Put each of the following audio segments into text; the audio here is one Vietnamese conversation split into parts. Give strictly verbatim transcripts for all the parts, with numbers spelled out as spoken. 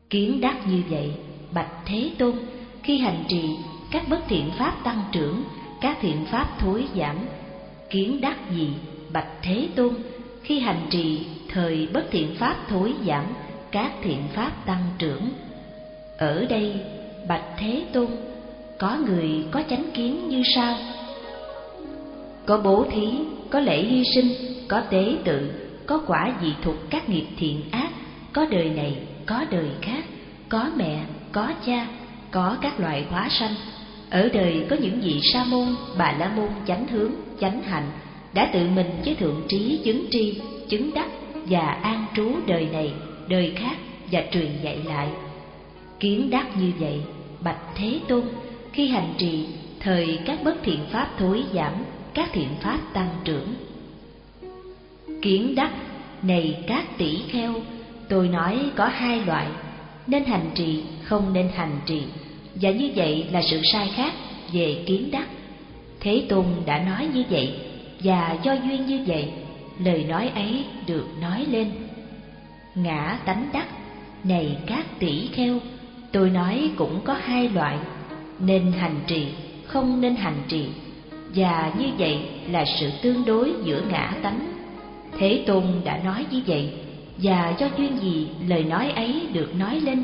Kiến đắc như vậy, bạch Thế Tôn, khi hành trì các bất thiện pháp tăng trưởng, các thiện pháp thối giảm. Kiến đắc gì, bạch Thế Tôn, khi hành trì thời bất thiện pháp thối giảm, các thiện pháp tăng trưởng. Ở đây, bạch Thế Tôn, có người có chánh kiến như sau: có bố thí, có lễ hy sinh, có tế tự, có quả dị thục các nghiệp thiện ác, có đời này, có đời khác, có mẹ, có cha, có các loại hóa sanh. Ở đời có những vị sa môn, bà la môn chánh hướng, chánh hạnh, đã tự mình với thượng trí chứng tri, chứng đắc và an trú đời này, đời khác và truyền dạy lại. Kiến đắc như vậy, bạch Thế Tôn, khi hành trì thời các bất thiện pháp thối giảm, các thiện pháp tăng trưởng. Kiến đắc này các tỷ kheo, tôi nói có hai loại, nên hành trì, không nên hành trì, và như vậy là sự sai khác về kiến đắc. Thế Tôn đã nói như vậy, và do duyên như vậy, lời nói ấy được nói lên. Ngã tánh đắc này các tỷ kheo, tôi nói cũng có hai loại, nên hành trì, không nên hành trì, và như vậy là sự tương đối giữa ngã tánh. Thế Tôn đã nói như vậy, và do duyên gì lời nói ấy được nói lên.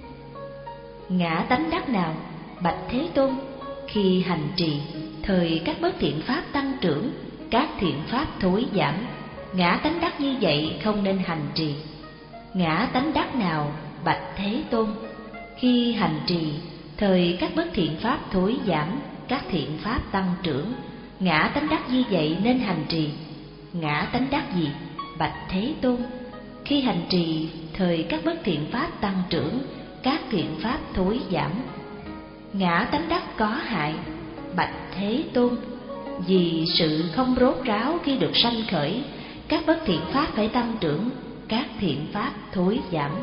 Ngã tánh đắc nào, bạch Thế Tôn, khi hành trì thời các bất thiện pháp tăng trưởng, các thiện pháp thối giảm. Ngã tánh đắc như vậy không nên hành trì. Ngã tánh đắc nào, bạch Thế Tôn, khi hành trì thời các bất thiện pháp thối giảm, các thiện pháp tăng trưởng. Ngã tánh đắc như vậy nên hành trì. Ngã tánh đắc gì, bạch Thế Tôn, khi hành trì thời các bất thiện pháp tăng trưởng, các thiện pháp thối giảm. Ngã tánh đắc có hại, bạch Thế Tôn, vì sự không rốt ráo khi được sanh khởi, các bất thiện pháp phải tăng trưởng, các thiện pháp thối giảm.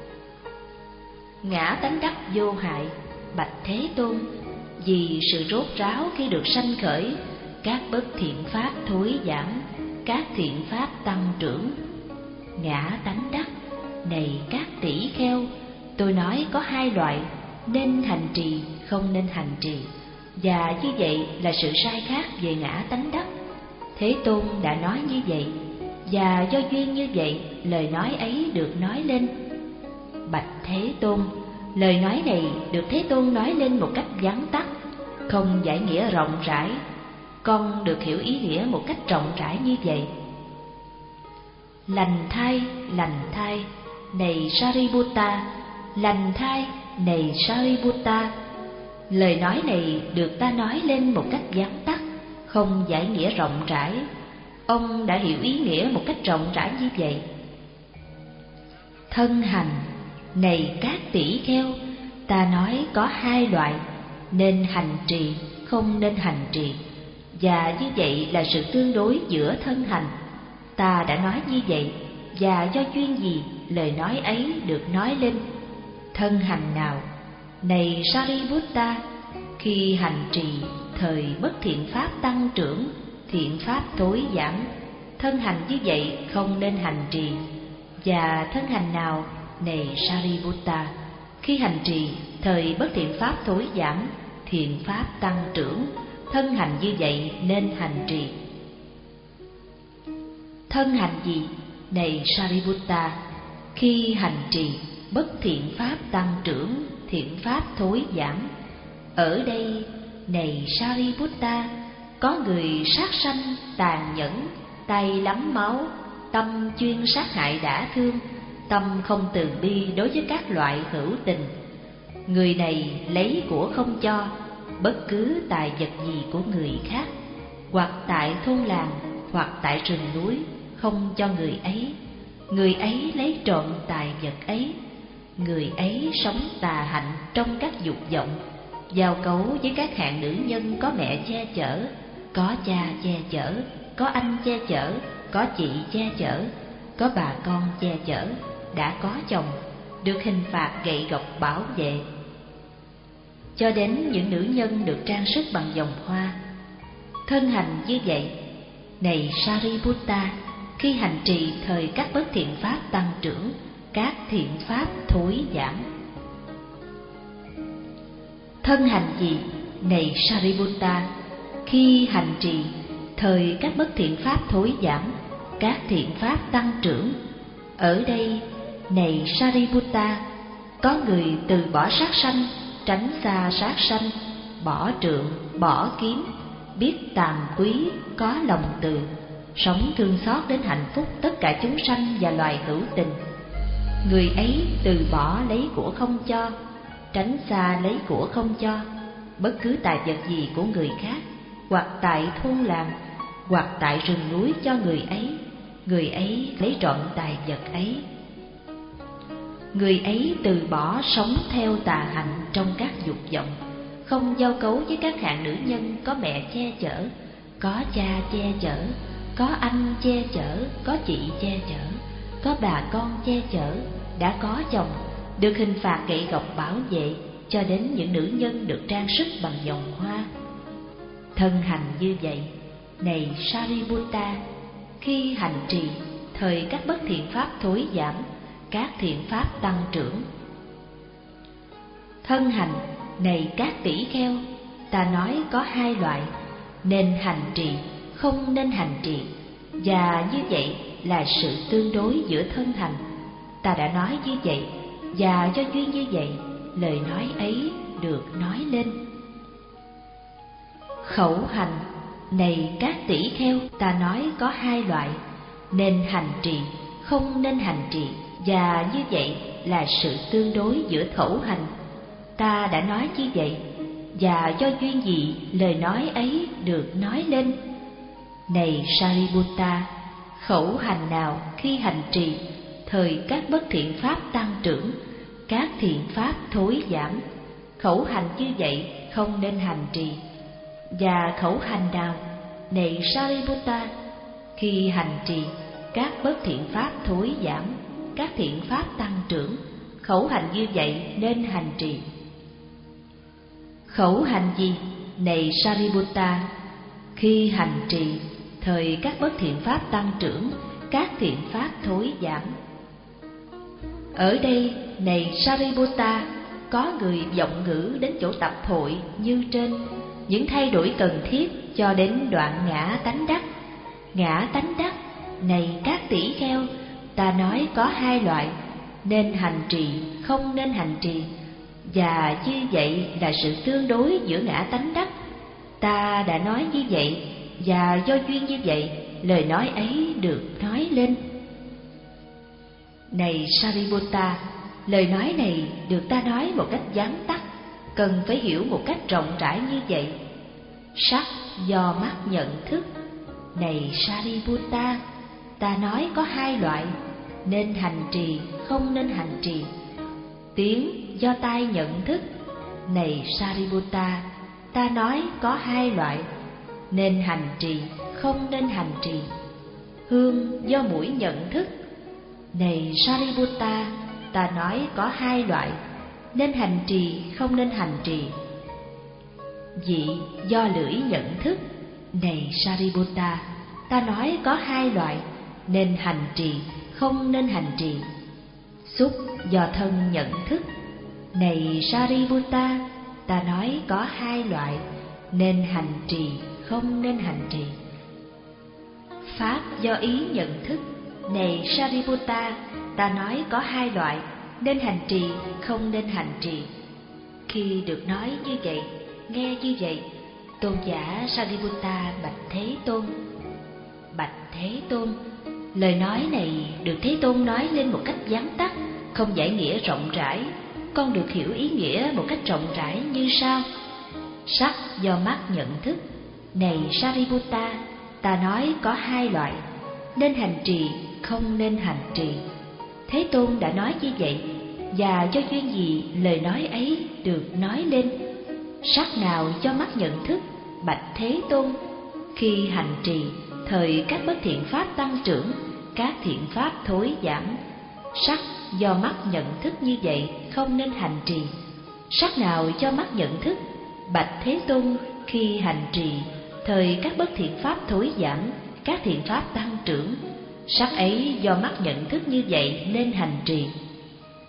Ngã tánh đắc vô hại, bạch Thế Tôn, vì sự rốt ráo khi được sanh khởi, các bất thiện pháp thối giảm, các thiện pháp tăng trưởng. Ngã tánh đắc này các tỷ kheo, tôi nói có hai loại, nên hành trì, không nên hành trì, và như vậy là sự sai khác về ngã tánh đắc. Thế Tôn đã nói như vậy, và do duyên như vậy lời nói ấy được nói lên. Bạch Thế Tôn, lời nói này được Thế Tôn nói lên một cách vắn tắt, không giải nghĩa rộng rãi. Con được hiểu ý nghĩa một cách rộng rãi như vậy. Lành thai, lành thai, này Sariputta, lành thai, này Sariputta. Lời nói này được ta nói lên một cách vắn tắt, không giải nghĩa rộng rãi. Ông đã hiểu ý nghĩa một cách rộng rãi như vậy. Thân hành, này các tỷ kheo, ta nói có hai loại, nên hành trì, không nên hành trì, và như vậy là sự tương đối giữa thân hành. Ta đã nói như vậy, và do duyên gì lời nói ấy được nói lên. Thân hành nào, này Sariputta, khi hành trì thời bất thiện pháp tăng trưởng, thiện pháp thối giảm. Thân hành như vậy không nên hành trì. Và thân hành nào, này Sariputta, khi hành trì thời bất thiện pháp thối giảm, thiện pháp tăng trưởng. Thân hành như vậy nên hành trì. Thân hành gì, này Sariputta, khi hành trì bất thiện pháp tăng trưởng, thiện pháp thối giảm. Ở đây, này Sariputta, có người sát sanh, tàn nhẫn, tay lắm máu, tâm chuyên sát hại đã thương, tâm không từ bi đối với các loại hữu tình. Người này lấy của không cho, bất cứ tài vật gì của người khác, hoặc tại thôn làng, hoặc tại rừng núi, không cho người ấy. Người ấy lấy trộm tài vật ấy. Người ấy sống tà hạnh trong các dục vọng, giao cấu với các hạng nữ nhân có mẹ che chở, có cha che chở, có anh che chở, có chị che chở, có bà con che chở, đã có chồng, được hình phạt gậy gộc bảo vệ. Cho đến những nữ nhân được trang sức bằng vòng hoa. Thân hành như vậy, này Sariputta, khi hành trì thời các bất thiện pháp tăng trưởng, các thiện pháp thối giảm. Thân hành gì, này Sariputta, khi hành trì, thời các bất thiện pháp thối giảm, các thiện pháp tăng trưởng. Ở đây, này Sariputta, có người từ bỏ sát sanh, tránh xa sát sanh, bỏ trượng, bỏ kiếm, biết tàm quý, có lòng từ, sống thương xót đến hạnh phúc tất cả chúng sanh và loài hữu tình. Người ấy từ bỏ lấy của không cho, tránh xa lấy của không cho, bất cứ tài vật gì của người khác, hoặc tại thôn làng, hoặc tại rừng núi cho người ấy, người ấy lấy trọn tài vật ấy. Người ấy từ bỏ sống theo tà hạnh trong các dục vọng, không giao cấu với các hạng nữ nhân có mẹ che chở, có cha che chở, có anh che chở, có chị che chở, có bà con che chở, đã có chồng, được hình phạt gậy gộc bảo vệ, cho đến những nữ nhân được trang sức bằng vòng hoa. Thân hành như vậy, này Sariputta, khi hành trì, thời các bất thiện pháp thối giảm, các thiện pháp tăng trưởng. Thân hành, này các tỷ kheo, ta nói có hai loại, nên hành trì, không nên hành trì, và như vậy là sự tương đối giữa thân hành. Ta đã nói như vậy, và do duyên như vậy, lời nói ấy được nói lên. Khẩu hành, này các tỷ kheo, ta nói có hai loại, nên hành trì, không nên hành trì, và như vậy là sự tương đối giữa khẩu hành. Ta đã nói như vậy, và do duyên gì lời nói ấy được nói lên. Này Sariputta, khẩu hành nào khi hành trì, thời các bất thiện pháp tăng trưởng, các thiện pháp thối giảm, khẩu hành như vậy không nên hành trì. Và khẩu hành nào, này Sariputta, khi hành trì, các bất thiện pháp thối giảm, các thiện pháp tăng trưởng, khẩu hành như vậy nên hành trì. Khẩu hành gì, này Sariputta, khi hành trì, thời các bất thiện pháp tăng trưởng, các thiện pháp thối giảm. Ở đây, này Sariputta, có người vọng ngữ đến chỗ tập hội như trên, những thay đổi cần thiết cho đến đoạn ngã tánh đắc. Ngã tánh đắc, này các tỷ kheo, ta nói có hai loại, nên hành trì, không nên hành trì, và như vậy là sự tương đối giữa ngã tánh đắc. Ta đã nói như vậy, và do duyên như vậy, lời nói ấy được nói lên. Này Sariputta, lời nói này được ta nói một cách vắn tắt, cần phải hiểu một cách rộng rãi như vậy. Sắc do mắt nhận thức, này Sariputta, ta nói có hai loại, nên hành trì, không nên hành trì. Tiếng do tai nhận thức, này Sariputta, ta nói có hai loại, nên hành trì, không nên hành trì. Hương do mũi nhận thức, này Sariputta, ta nói có hai loại, nên hành trì, không nên hành trì. Vị do lưỡi nhận thức, này Sariputta, ta nói có hai loại, nên hành trì, không nên hành trì. Xúc do thân nhận thức, này Sariputta, ta nói có hai loại, nên hành trì, không nên hành trì. Pháp do ý nhận thức, này Sariputta, ta nói có hai loại, nên hành trì, không nên hành trì. Khi được nói như vậy, nghe như vậy, tôn giả Sariputta bạch Thế Tôn. Bạch Thế Tôn, lời nói này được Thế Tôn nói lên một cách vắn tắt, không giải nghĩa rộng rãi. Con được hiểu ý nghĩa một cách rộng rãi như sau. Sắc do mắt nhận thức, này Sariputta, ta nói có hai loại, nên hành trì, không nên hành trì. Thế Tôn đã nói như vậy, và do duyên gì lời nói ấy được nói lên. Sắc nào do mắt nhận thức, bạch Thế Tôn, khi hành trì, thời các bất thiện pháp tăng trưởng, các thiện pháp thối giảm. Sắc do mắt nhận thức như vậy, không nên hành trì. Sắc nào do mắt nhận thức, bạch Thế Tôn, khi hành trì, thời các bất thiện pháp thối giảm, các thiện pháp tăng trưởng. Sắc ấy do mắt nhận thức như vậy nên hành trì.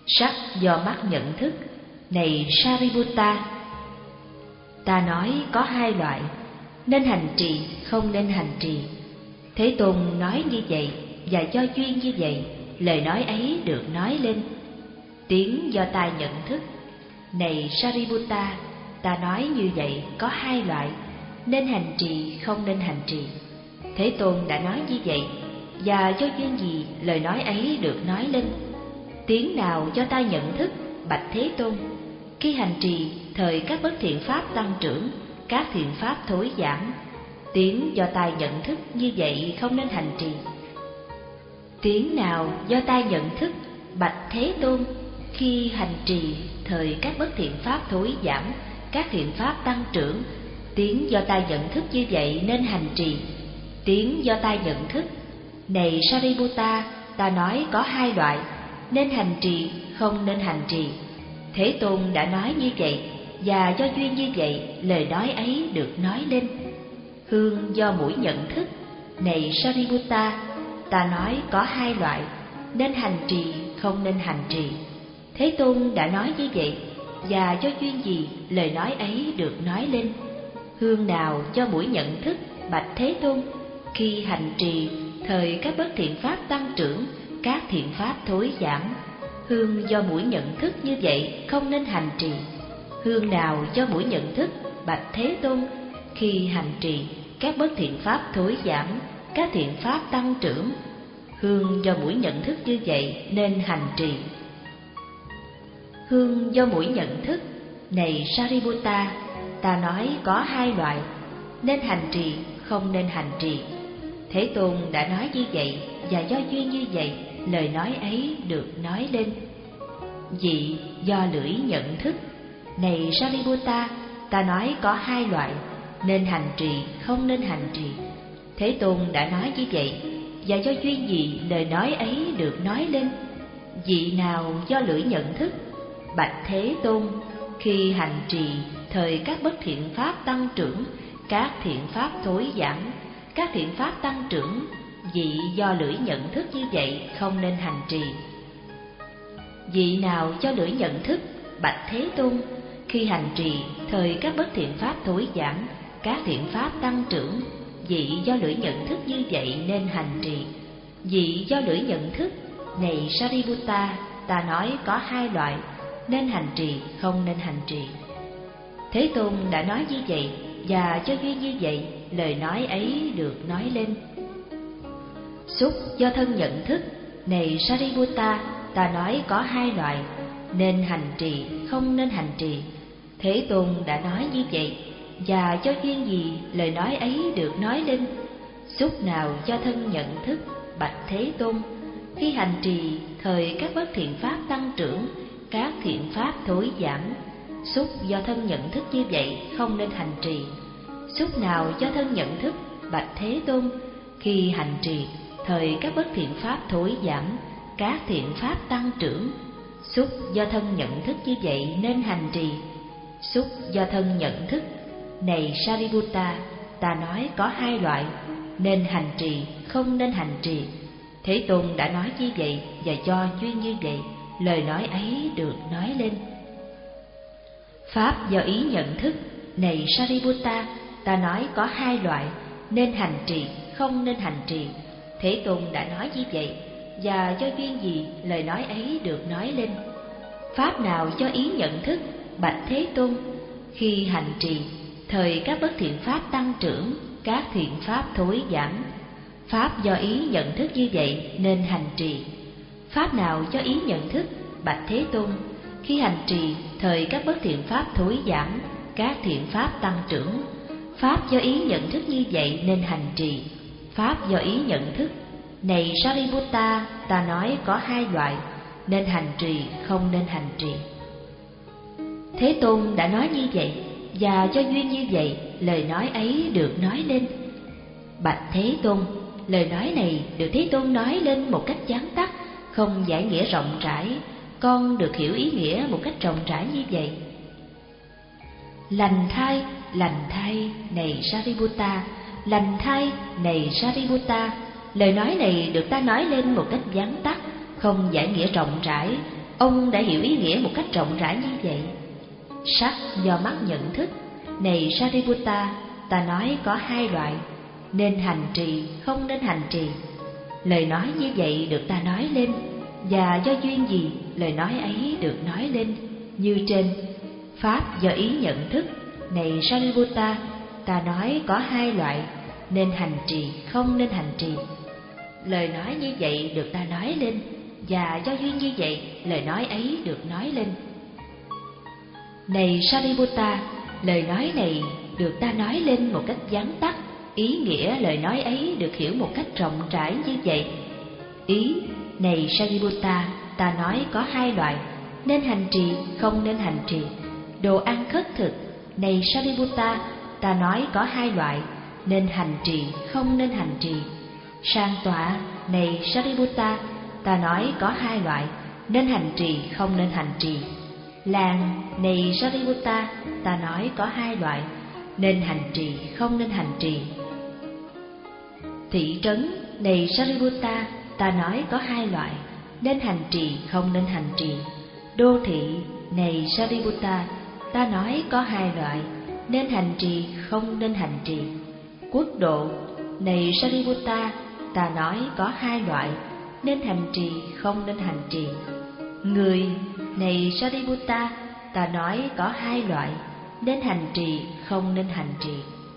sắc do mắt nhận thức. Này Sariputta, ta nói có hai loại, nên hành trì, không nên hành trì. Thế Tôn nói như vậy, và do duyên như vậy, lời nói ấy được nói lên. Tiếng do tai nhận thức. Này Sariputta, ta nói như vậy có hai loại, nên hành trì, không nên hành trì. Thế Tôn đã nói như vậy, và do duyên gì lời nói ấy được nói lên. Tiếng nào do tai nhận thức, bạch Thế Tôn. Khi hành trì, thời các bất thiện pháp tăng trưởng, các thiện pháp thối giảm. Tiếng do tai nhận thức như vậy không nên hành trì. Tiếng nào do tai nhận thức, bạch Thế Tôn. Khi hành trì, thời các bất thiện pháp thối giảm, các thiện pháp tăng trưởng. Tiếng do tai nhận thức như vậy nên hành trì. Tiếng do tai nhận thức. Này Sariputta, ta nói có hai loại, nên hành trì, không nên hành trì. Thế Tôn đã nói như vậy, và do duyên như vậy, lời nói ấy được nói lên. Hương do mũi nhận thức. Này Sariputta, ta nói có hai loại, nên hành trì, không nên hành trì. Thế Tôn đã nói như vậy, và do duyên gì lời nói ấy được nói lên. Hương nào do mũi nhận thức, bạch Thế Tôn. Khi hành trì, thời các bất thiện pháp tăng trưởng, các thiện pháp thối giảm. Hương do mũi nhận thức như vậy không nên hành trì. Hương nào do mũi nhận thức, bạch Thế Tôn. Khi hành trì, các bất thiện pháp thối giảm, các thiện pháp tăng trưởng. Hương do mũi nhận thức như vậy nên hành trì. Hương do mũi nhận thức. Này Sariputta, ta nói có hai loại, nên hành trì, không nên hành trì. Thế Tôn đã nói như vậy, và do duyên như vậy, lời nói ấy được nói lên. Vị do lưỡi nhận thức. Này Sariputta, ta nói có hai loại, nên hành trì, không nên hành trì. Thế Tôn đã nói như vậy, và do duyên gì lời nói ấy được nói lên. Vị nào do lưỡi nhận thức, bạch Thế Tôn. Khi hành trì, thời các bất thiện pháp tăng trưởng, các thiện pháp thối giảm, các thiện pháp tăng trưởng. Vị do lưỡi nhận thức như vậy không nên hành trì. Vị nào do lưỡi nhận thức, bạch Thế Tôn. Khi hành trì, thời các bất thiện pháp thối giảm, các thiện pháp tăng trưởng. Vị do lưỡi nhận thức như vậy nên hành trì. Vị do lưỡi nhận thức. Này Sariputta, ta nói có hai loại, nên hành trì, không nên hành trì. Thế Tôn đã nói như vậy, và do duyên như vậy, lời nói ấy được nói lên. Xúc do thân nhận thức. Này Sariputta, ta nói có hai loại, nên hành trì, không nên hành trì. Thế Tôn đã nói như vậy, và do duyên gì lời nói ấy được nói lên. Xúc nào do thân nhận thức, bạch Thế Tôn. Khi hành trì, thời các bất thiện pháp tăng trưởng, các thiện pháp thối giảm. Xúc do thân nhận thức như vậy không nên hành trì. Xúc nào do thân nhận thức, bạch Thế Tôn. Khi hành trì, thời các bất thiện pháp thối giảm, các thiện pháp tăng trưởng. Xúc do thân nhận thức như vậy nên hành trì. Xúc do thân nhận thức. Này Sariputta, ta nói có hai loại, nên hành trì, không nên hành trì. Thế Tôn đã nói như vậy, và do duyên như vậy, lời nói ấy được nói lên. Pháp do ý nhận thức. Này Sariputta, ta nói có hai loại, nên hành trì, không nên hành trì. Thế Tôn đã nói như vậy, và do duyên gì lời nói ấy được nói lên. Pháp nào do ý nhận thức, bạch Thế Tôn. Khi hành trì, thời các bất thiện pháp tăng trưởng, các thiện pháp thối giảm. Pháp do ý nhận thức như vậy nên hành trì. Pháp nào do ý nhận thức, bạch Thế Tôn. Khi hành trì, thời các bất thiện pháp thối giảm, các thiện pháp tăng trưởng. Pháp do ý nhận thức như vậy nên hành trì. Pháp do ý nhận thức. Này Sariputta, ta nói có hai loại, nên hành trì, không nên hành trì. Thế Tôn đã nói như vậy, và do duyên như vậy, lời nói ấy được nói lên. Bạch Thế Tôn, lời nói này được Thế Tôn nói lên một cách gián tắt, không giải nghĩa rộng rãi. Con được hiểu ý nghĩa một cách rộng rãi như vậy. Lành thay, lành thay, này Sariputta, lành thay, này Sariputta. Lời nói này được ta nói lên một cách gián tắt, không giải nghĩa rộng rãi. ông đã hiểu ý nghĩa một cách rộng rãi như vậy. Sắc do mắt nhận thức, này Sariputta, ta nói có hai loại, nên hành trì, không nên hành trì. Lời nói như vậy được ta nói lên, và do duyên gì lời nói ấy được nói lên, như trên. Pháp do ý nhận thức, này Sariputta, ta nói có hai loại, nên hành trì, không nên hành trì. Lời nói như vậy được ta nói lên, và do duyên như vậy lời nói ấy được nói lên. Này Sariputta, lời nói này được ta nói lên một cách vắn tắt, ý nghĩa lời nói ấy được hiểu một cách rộng rãi như vậy. Ý, này Sariputta, ta nói có hai loại, nên hành trì, không nên hành trì. Đồ ăn khất thực, này Sariputta, ta nói có hai loại, nên hành trì, không nên hành trì. Sang tọa, này Sariputta, ta nói có hai loại, nên hành trì, không nên hành trì. Làng, này Sariputta, ta nói có hai loại, nên hành trì, không nên hành trì. Thị trấn, này Sariputta, ta nói có hai loại, nên hành trì, không nên hành trì. Đô thị, này Sariputta, ta nói có hai loại, nên hành trì, không nên hành trì. Quốc độ, này Sariputta, ta nói có hai loại, nên hành trì, không nên hành trì. Người, này Sariputta, ta nói có hai loại, nên hành trì, không nên hành trì.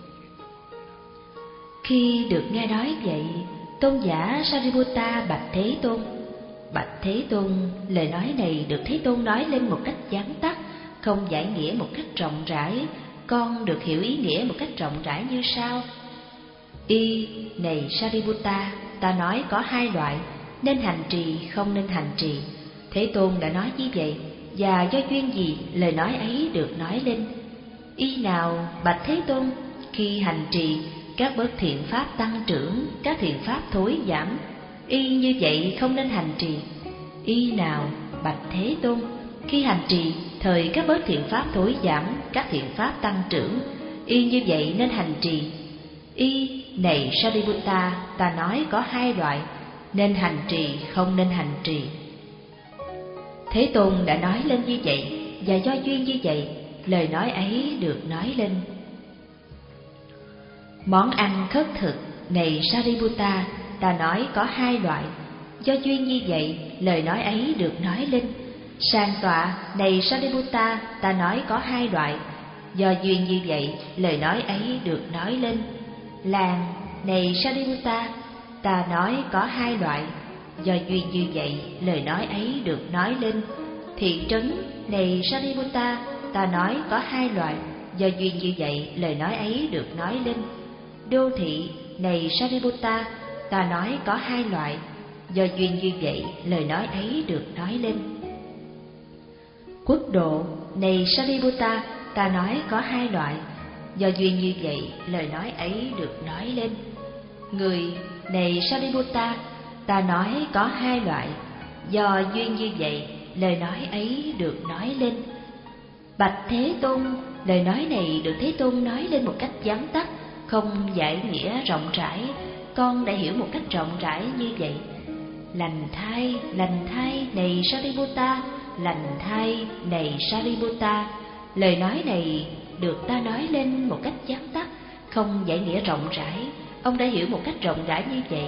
Khi được nghe nói vậy, tôn giả Sariputta bạch Thế Tôn: Bạch Thế Tôn, lời nói này được Thế Tôn nói lên một cách vắn tắt, không giải nghĩa một cách rộng rãi. Con được hiểu ý nghĩa một cách rộng rãi như sau. Y, này Sariputta, ta nói có hai loại, nên hành trì, không nên hành trì. Thế Tôn đã nói như vậy, và do duyên gì lời nói ấy được nói lên. Y nào, bạch Thế Tôn, khi hành trì, các bất thiện pháp tăng trưởng, các thiện pháp thối giảm. Y như vậy không nên hành trì. Y nào, bạch Thế Tôn, khi hành trì, thời các bất thiện pháp thối giảm, các thiện pháp tăng trưởng. Y như vậy nên hành trì. Y, này Sariputta, ta nói có hai loại, nên hành trì, không nên hành trì. Thế Tôn đã nói lên như vậy, và do duyên như vậy, lời nói ấy được nói lên. Món ăn khất thực, này Sariputta, ta nói có hai loại, do duyên như vậy, lời nói ấy được nói lên. Sang tọa, này Sariputta, ta nói có hai loại, do duyên như vậy, lời nói ấy được nói lên. Làng, này Sariputta, ta nói có hai loại, do duyên như vậy, lời nói ấy được nói lên. Thị trấn, này Sariputta, ta nói có hai loại, do duyên như vậy, lời nói ấy được nói lên. Đô thị, này Sariputta, ta nói có hai loại, do duyên như vậy, lời nói ấy được nói lên. Quốc độ, này Sariputta, ta nói có hai loại, do duyên như vậy, lời nói ấy được nói lên. Người, này Sariputta, ta nói có hai loại, do duyên như vậy, lời nói ấy được nói lên. Bạch Thế Tôn, lời nói này được Thế Tôn nói lên một cách vắn tắt, không giải nghĩa rộng rãi. Con đã hiểu một cách rộng rãi như vậy. Lành thai, lành thai, này Sariputta, lành thai, này Sariputta. Lời nói này được ta nói lên một cách vắn tắt, không giải nghĩa rộng rãi. Ông đã hiểu một cách rộng rãi như vậy.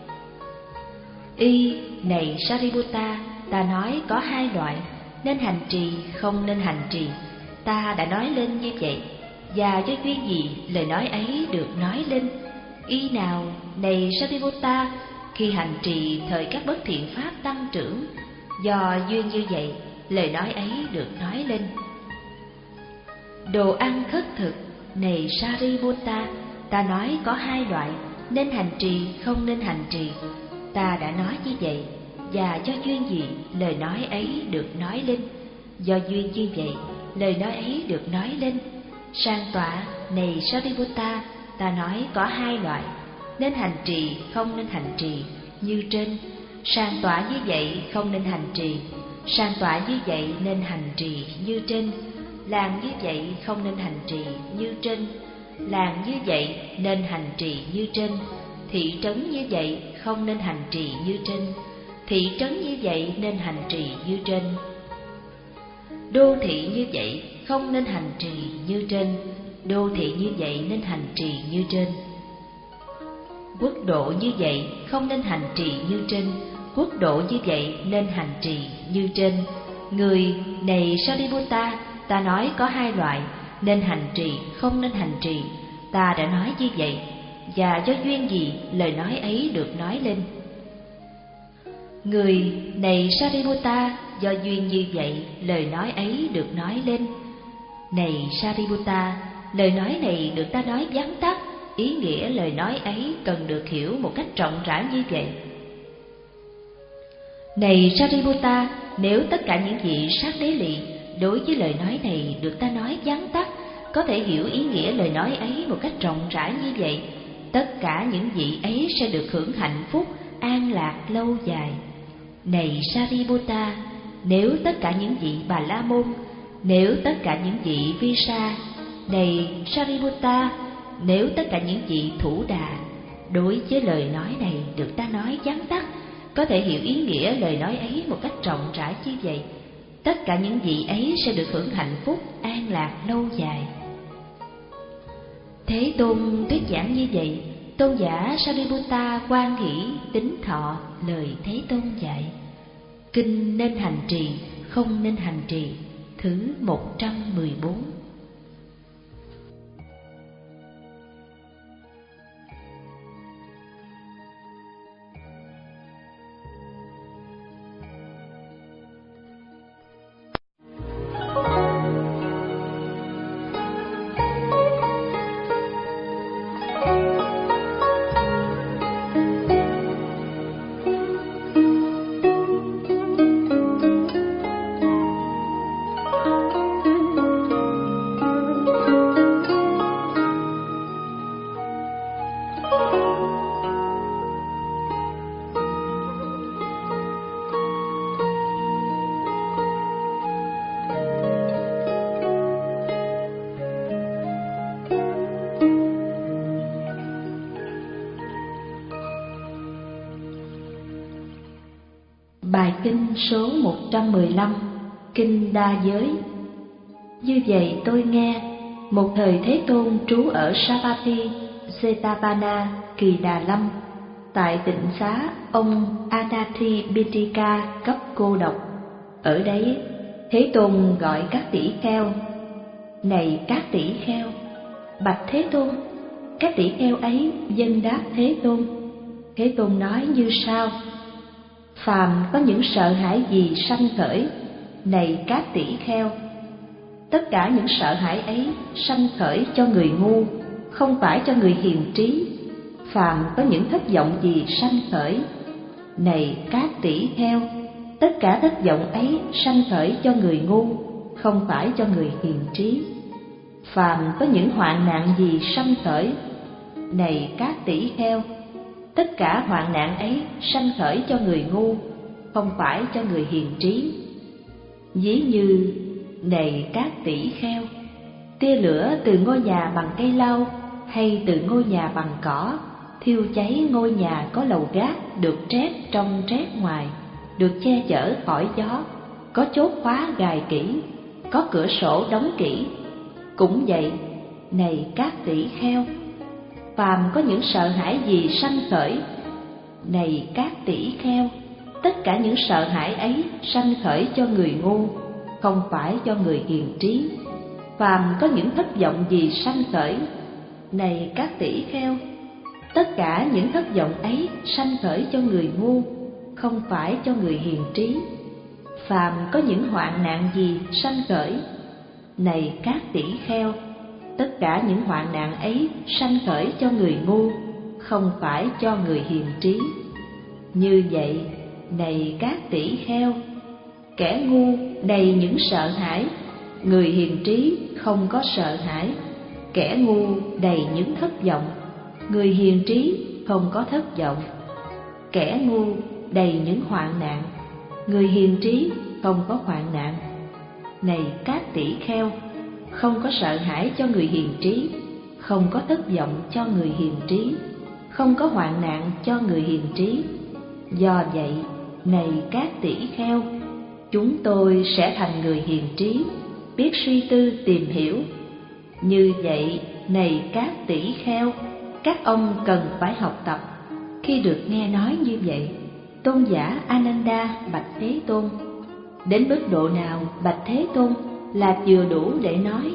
Y, này Sariputta, ta nói có hai loại, nên hành trì, không nên hành trì. Ta đã nói lên như vậy, và do duyên gì lời nói ấy được nói lên. Y nào, này Sariputta, khi hành trì thời các bất thiện pháp tăng trưởng, do duyên như vậy, lời nói ấy được nói lên. Đồ ăn khất thực, này Sariputta, ta nói có hai loại, nên hành trì, không nên hành trì. Ta đã nói như vậy, và do duyên gì lời nói ấy được nói lên. Do duyên như vậy, lời nói ấy được nói lên. Sang tọa, này Sariputta, ta nói có hai loại, nên hành trì, không nên hành trì, như trên. Sang tọa như vậy không nên hành trì, sang tọa như vậy nên hành trì, như trên. Làm như vậy không nên hành trì, như trên. Làm như vậy nên hành trì, như trên. Thị trấn như vậy không nên hành trì, như trên. thị trấn như vậy nên hành trì như trên. Đô thị như vậy không nên hành trì như trên, đô thị như vậy nên hành trì như trên. Quốc độ như vậy không nên hành trì như trên, quốc độ như vậy nên hành trì như trên. Người này Sariputta, ta nói có hai loại, nên hành trì, không nên hành trì. Ta đã nói như vậy, và do duyên gì lời nói ấy được nói lên? Người này Sariputta, do duyên như vậy lời nói ấy được nói lên. Này Sariputta, lời nói này được ta nói vắn tắt, ý nghĩa lời nói ấy cần được hiểu một cách rộng rãi như vậy. Này Sariputta, nếu tất cả những vị sát đế lì đối với lời nói này được ta nói vắn tắt, có thể hiểu ý nghĩa lời nói ấy một cách rộng rãi như vậy, tất cả những vị ấy sẽ được hưởng hạnh phúc, an lạc lâu dài. Này Sariputta, nếu tất cả những vị Bà La Môn, nếu tất cả những vị Vi Sa, này Sariputta, nếu tất cả những vị Thủ Đà đối với lời nói này được ta nói vắn tắt, có thể hiểu ý nghĩa lời nói ấy một cách rộng rãi như vậy, tất cả những vị ấy sẽ được hưởng hạnh phúc, an lạc lâu dài. Thế Tôn thuyết giảng như vậy, tôn giả Sariputta hoan hỷ tín thọ lời Thế Tôn dạy. Kinh nên hành trì, không nên hành trì, thứ một trăm mười bốn. Bài kinh số một trăm mười lăm, Kinh Đa Giới. Như vậy tôi nghe, một thời Thế Tôn trú ở Savatthi, Jetavana, Kỳ Đà Lâm, tại tịnh xá ông Anathi Pittika cấp cô độc. Ở đấy, Thế Tôn gọi các tỷ kheo: Này các tỷ kheo, bạch Thế Tôn. Các tỷ kheo ấy dâng đáp Thế Tôn. Thế Tôn nói như sau: Phàm có những sợ hãi gì sanh khởi, này các tỷ kheo, tất cả những sợ hãi ấy sanh khởi cho người ngu, không phải cho người hiền trí. Phàm có những thất vọng gì sanh khởi, này các tỷ kheo, tất cả thất vọng ấy sanh khởi cho người ngu, không phải cho người hiền trí. Phàm có những hoạn nạn gì sanh khởi, này các tỷ kheo, tất cả hoạn nạn ấy sanh khởi cho người ngu, không phải cho người hiền trí. Ví như, này các tỷ kheo, tia lửa từ ngôi nhà bằng cây lau hay từ ngôi nhà bằng cỏ thiêu cháy ngôi nhà có lầu gác được trét trong trét ngoài, được che chở khỏi gió, có chốt khóa gài kỹ, có cửa sổ đóng kỹ. Cũng vậy, này các tỷ kheo, phàm có những sợ hãi gì sanh khởi, này các tỷ kheo, tất cả những sợ hãi ấy sanh khởi cho người ngu, không phải cho người hiền trí. Phàm có những thất vọng gì sanh khởi, này các tỷ kheo, tất cả những thất vọng ấy sanh khởi cho người ngu, không phải cho người hiền trí. Phàm có những hoạn nạn gì sanh khởi, này các tỷ kheo, tất cả những hoạn nạn ấy sanh khởi cho người ngu, không phải cho người hiền trí. Như vậy, này các tỷ kheo, kẻ ngu đầy những sợ hãi, người hiền trí không có sợ hãi. Kẻ ngu đầy những thất vọng, người hiền trí không có thất vọng. Kẻ ngu đầy những hoạn nạn, người hiền trí không có hoạn nạn. Này các tỷ kheo, không có sợ hãi cho người hiền trí, không có thất vọng cho người hiền trí, không có hoạn nạn cho người hiền trí. Do vậy, này các tỷ kheo, chúng tôi sẽ thành người hiền trí, biết suy tư tìm hiểu. Như vậy, này các tỷ kheo, các ông cần phải học tập. Khi được nghe nói như vậy, tôn giả Ananda bạch Thế Tôn: đến mức độ nào, bạch Thế Tôn, là vừa đủ để nói?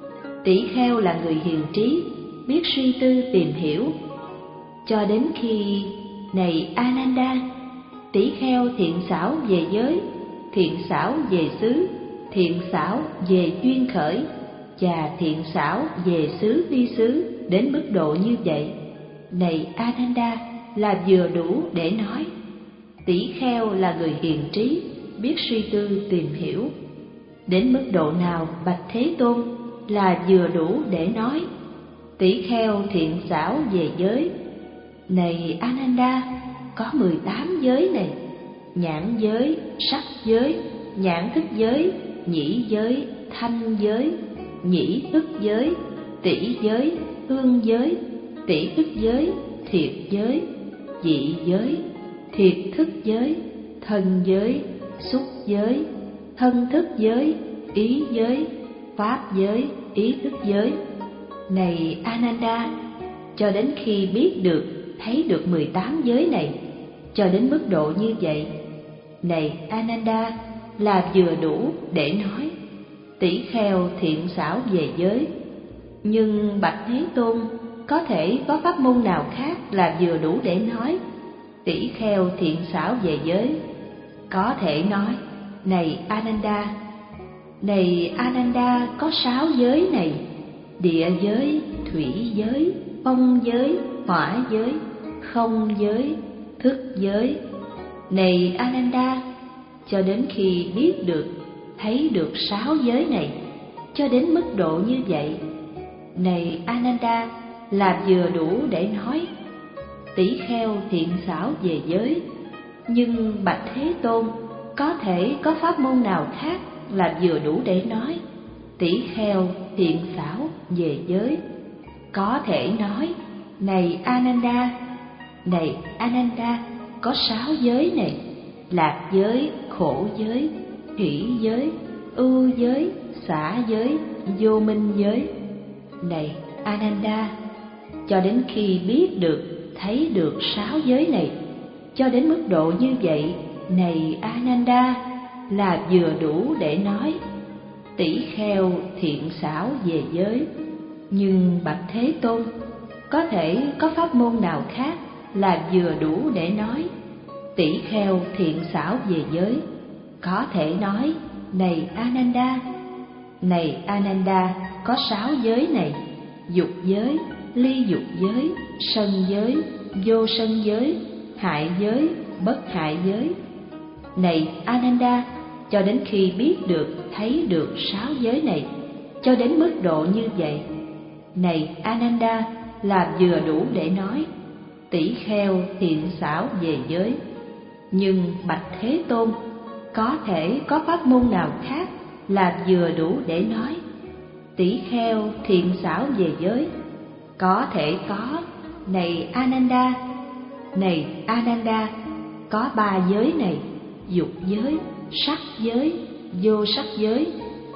Tỷ kheo là người hiền trí, biết suy tư tìm hiểu. Cho đến khi, này Ananda, tỷ kheo thiện xảo về giới, thiện xảo về xứ, thiện xảo về duyên khởi và thiện xảo về xứ ly xứ đến mức độ như vậy, này Ananda, là vừa đủ để nói. Tỷ kheo là người hiền trí, biết suy tư tìm hiểu. Đến mức độ nào, bạch Thế Tôn, là vừa đủ để nói? Tỷ kheo thiện xảo về giới. Này Ananda, có mười tám giới này: nhãn giới, sắc giới, nhãn thức giới, nhĩ giới, thanh giới, nhĩ thức giới, tỷ giới, hương giới, tỷ thức giới, thiệt giới, dị giới, thiệt thức giới, thân giới, xúc giới, thân thức giới, ý giới, pháp giới, ý thức giới. Này Ananda, cho đến khi biết được, thấy được mười tám giới này, cho đến mức độ như vậy, này Ananda, là vừa đủ để nói. Tỷ kheo thiện xảo về giới. Nhưng bạch Thế Tôn, có thể có pháp môn nào khác là vừa đủ để nói? Tỷ kheo thiện xảo về giới. Có thể nói, này Ananda. Này Ananda, có sáu giới này: địa giới, thủy giới, phong giới, hỏa giới, không giới, thức giới. Này Ananda, cho đến khi biết được, thấy được sáu giới này, cho đến mức độ như vậy, này Ananda, là vừa đủ để nói. Tỷ kheo thiện xảo về giới. Nhưng bạch Thế Tôn, có thể có pháp môn nào khác là vừa đủ để nói? Tỷ kheo thiện xảo về giới. Có thể nói, này Ananda. Này Ananda, có sáu giới này: lạc giới, khổ giới, hỷ giới, ưu giới, xả giới, vô minh giới. Này Ananda, cho đến khi biết được, thấy được sáu giới này, cho đến mức độ như vậy, này Ananda, là vừa đủ để nói. Tỷ kheo thiện xảo về giới. Nhưng bạch Thế Tôn, có thể có pháp môn nào khác là vừa đủ để nói? Tỷ kheo thiện xảo về giới. Có thể nói, này Ananda. Này Ananda, có sáu giới này: dục giới, ly dục giới, sân giới, vô sân giới, hại giới, bất hại giới. Này Ananda, cho đến khi biết được, thấy được sáu giới này, cho đến mức độ như vậy, này Ananda, là vừa đủ để nói. Tỷ kheo thiện xảo về giới. Nhưng bạch Thế Tôn, có thể có pháp môn nào khác là vừa đủ để nói? Tỷ kheo thiện xảo về giới. Có thể có, này Ananda. Này Ananda, có ba giới này: dục giới, sắc giới, vô sắc giới.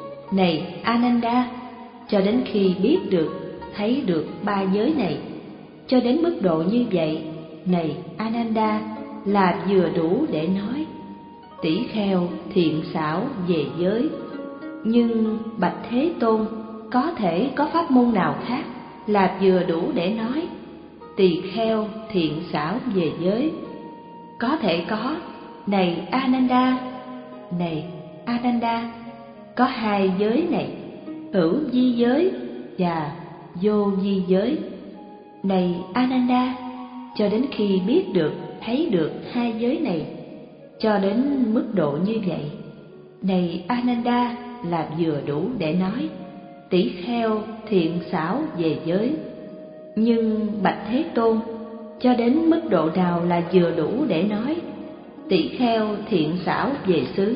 Này Ananda, cho đến khi biết được, thấy được ba giới này, cho đến mức độ như vậy, này Ananda, là vừa đủ để nói. Tỷ kheo thiện xảo về giới. Nhưng bạch Thế Tôn, có thể có pháp môn nào khác là vừa đủ để nói? Tỳ kheo thiện xảo về giới. Có thể có, này Ananda. Này Ananda, có hai giới này: hữu vi giới và vô vi giới. Này Ananda, cho đến khi biết được, thấy được hai giới này, cho đến mức độ như vậy, này Ananda, là vừa đủ để nói. Tỷ kheo thiện xảo về giới. Nhưng bạch Thế Tôn, cho đến mức độ nào là vừa đủ để nói? Tỷ kheo thiện xảo về xứ.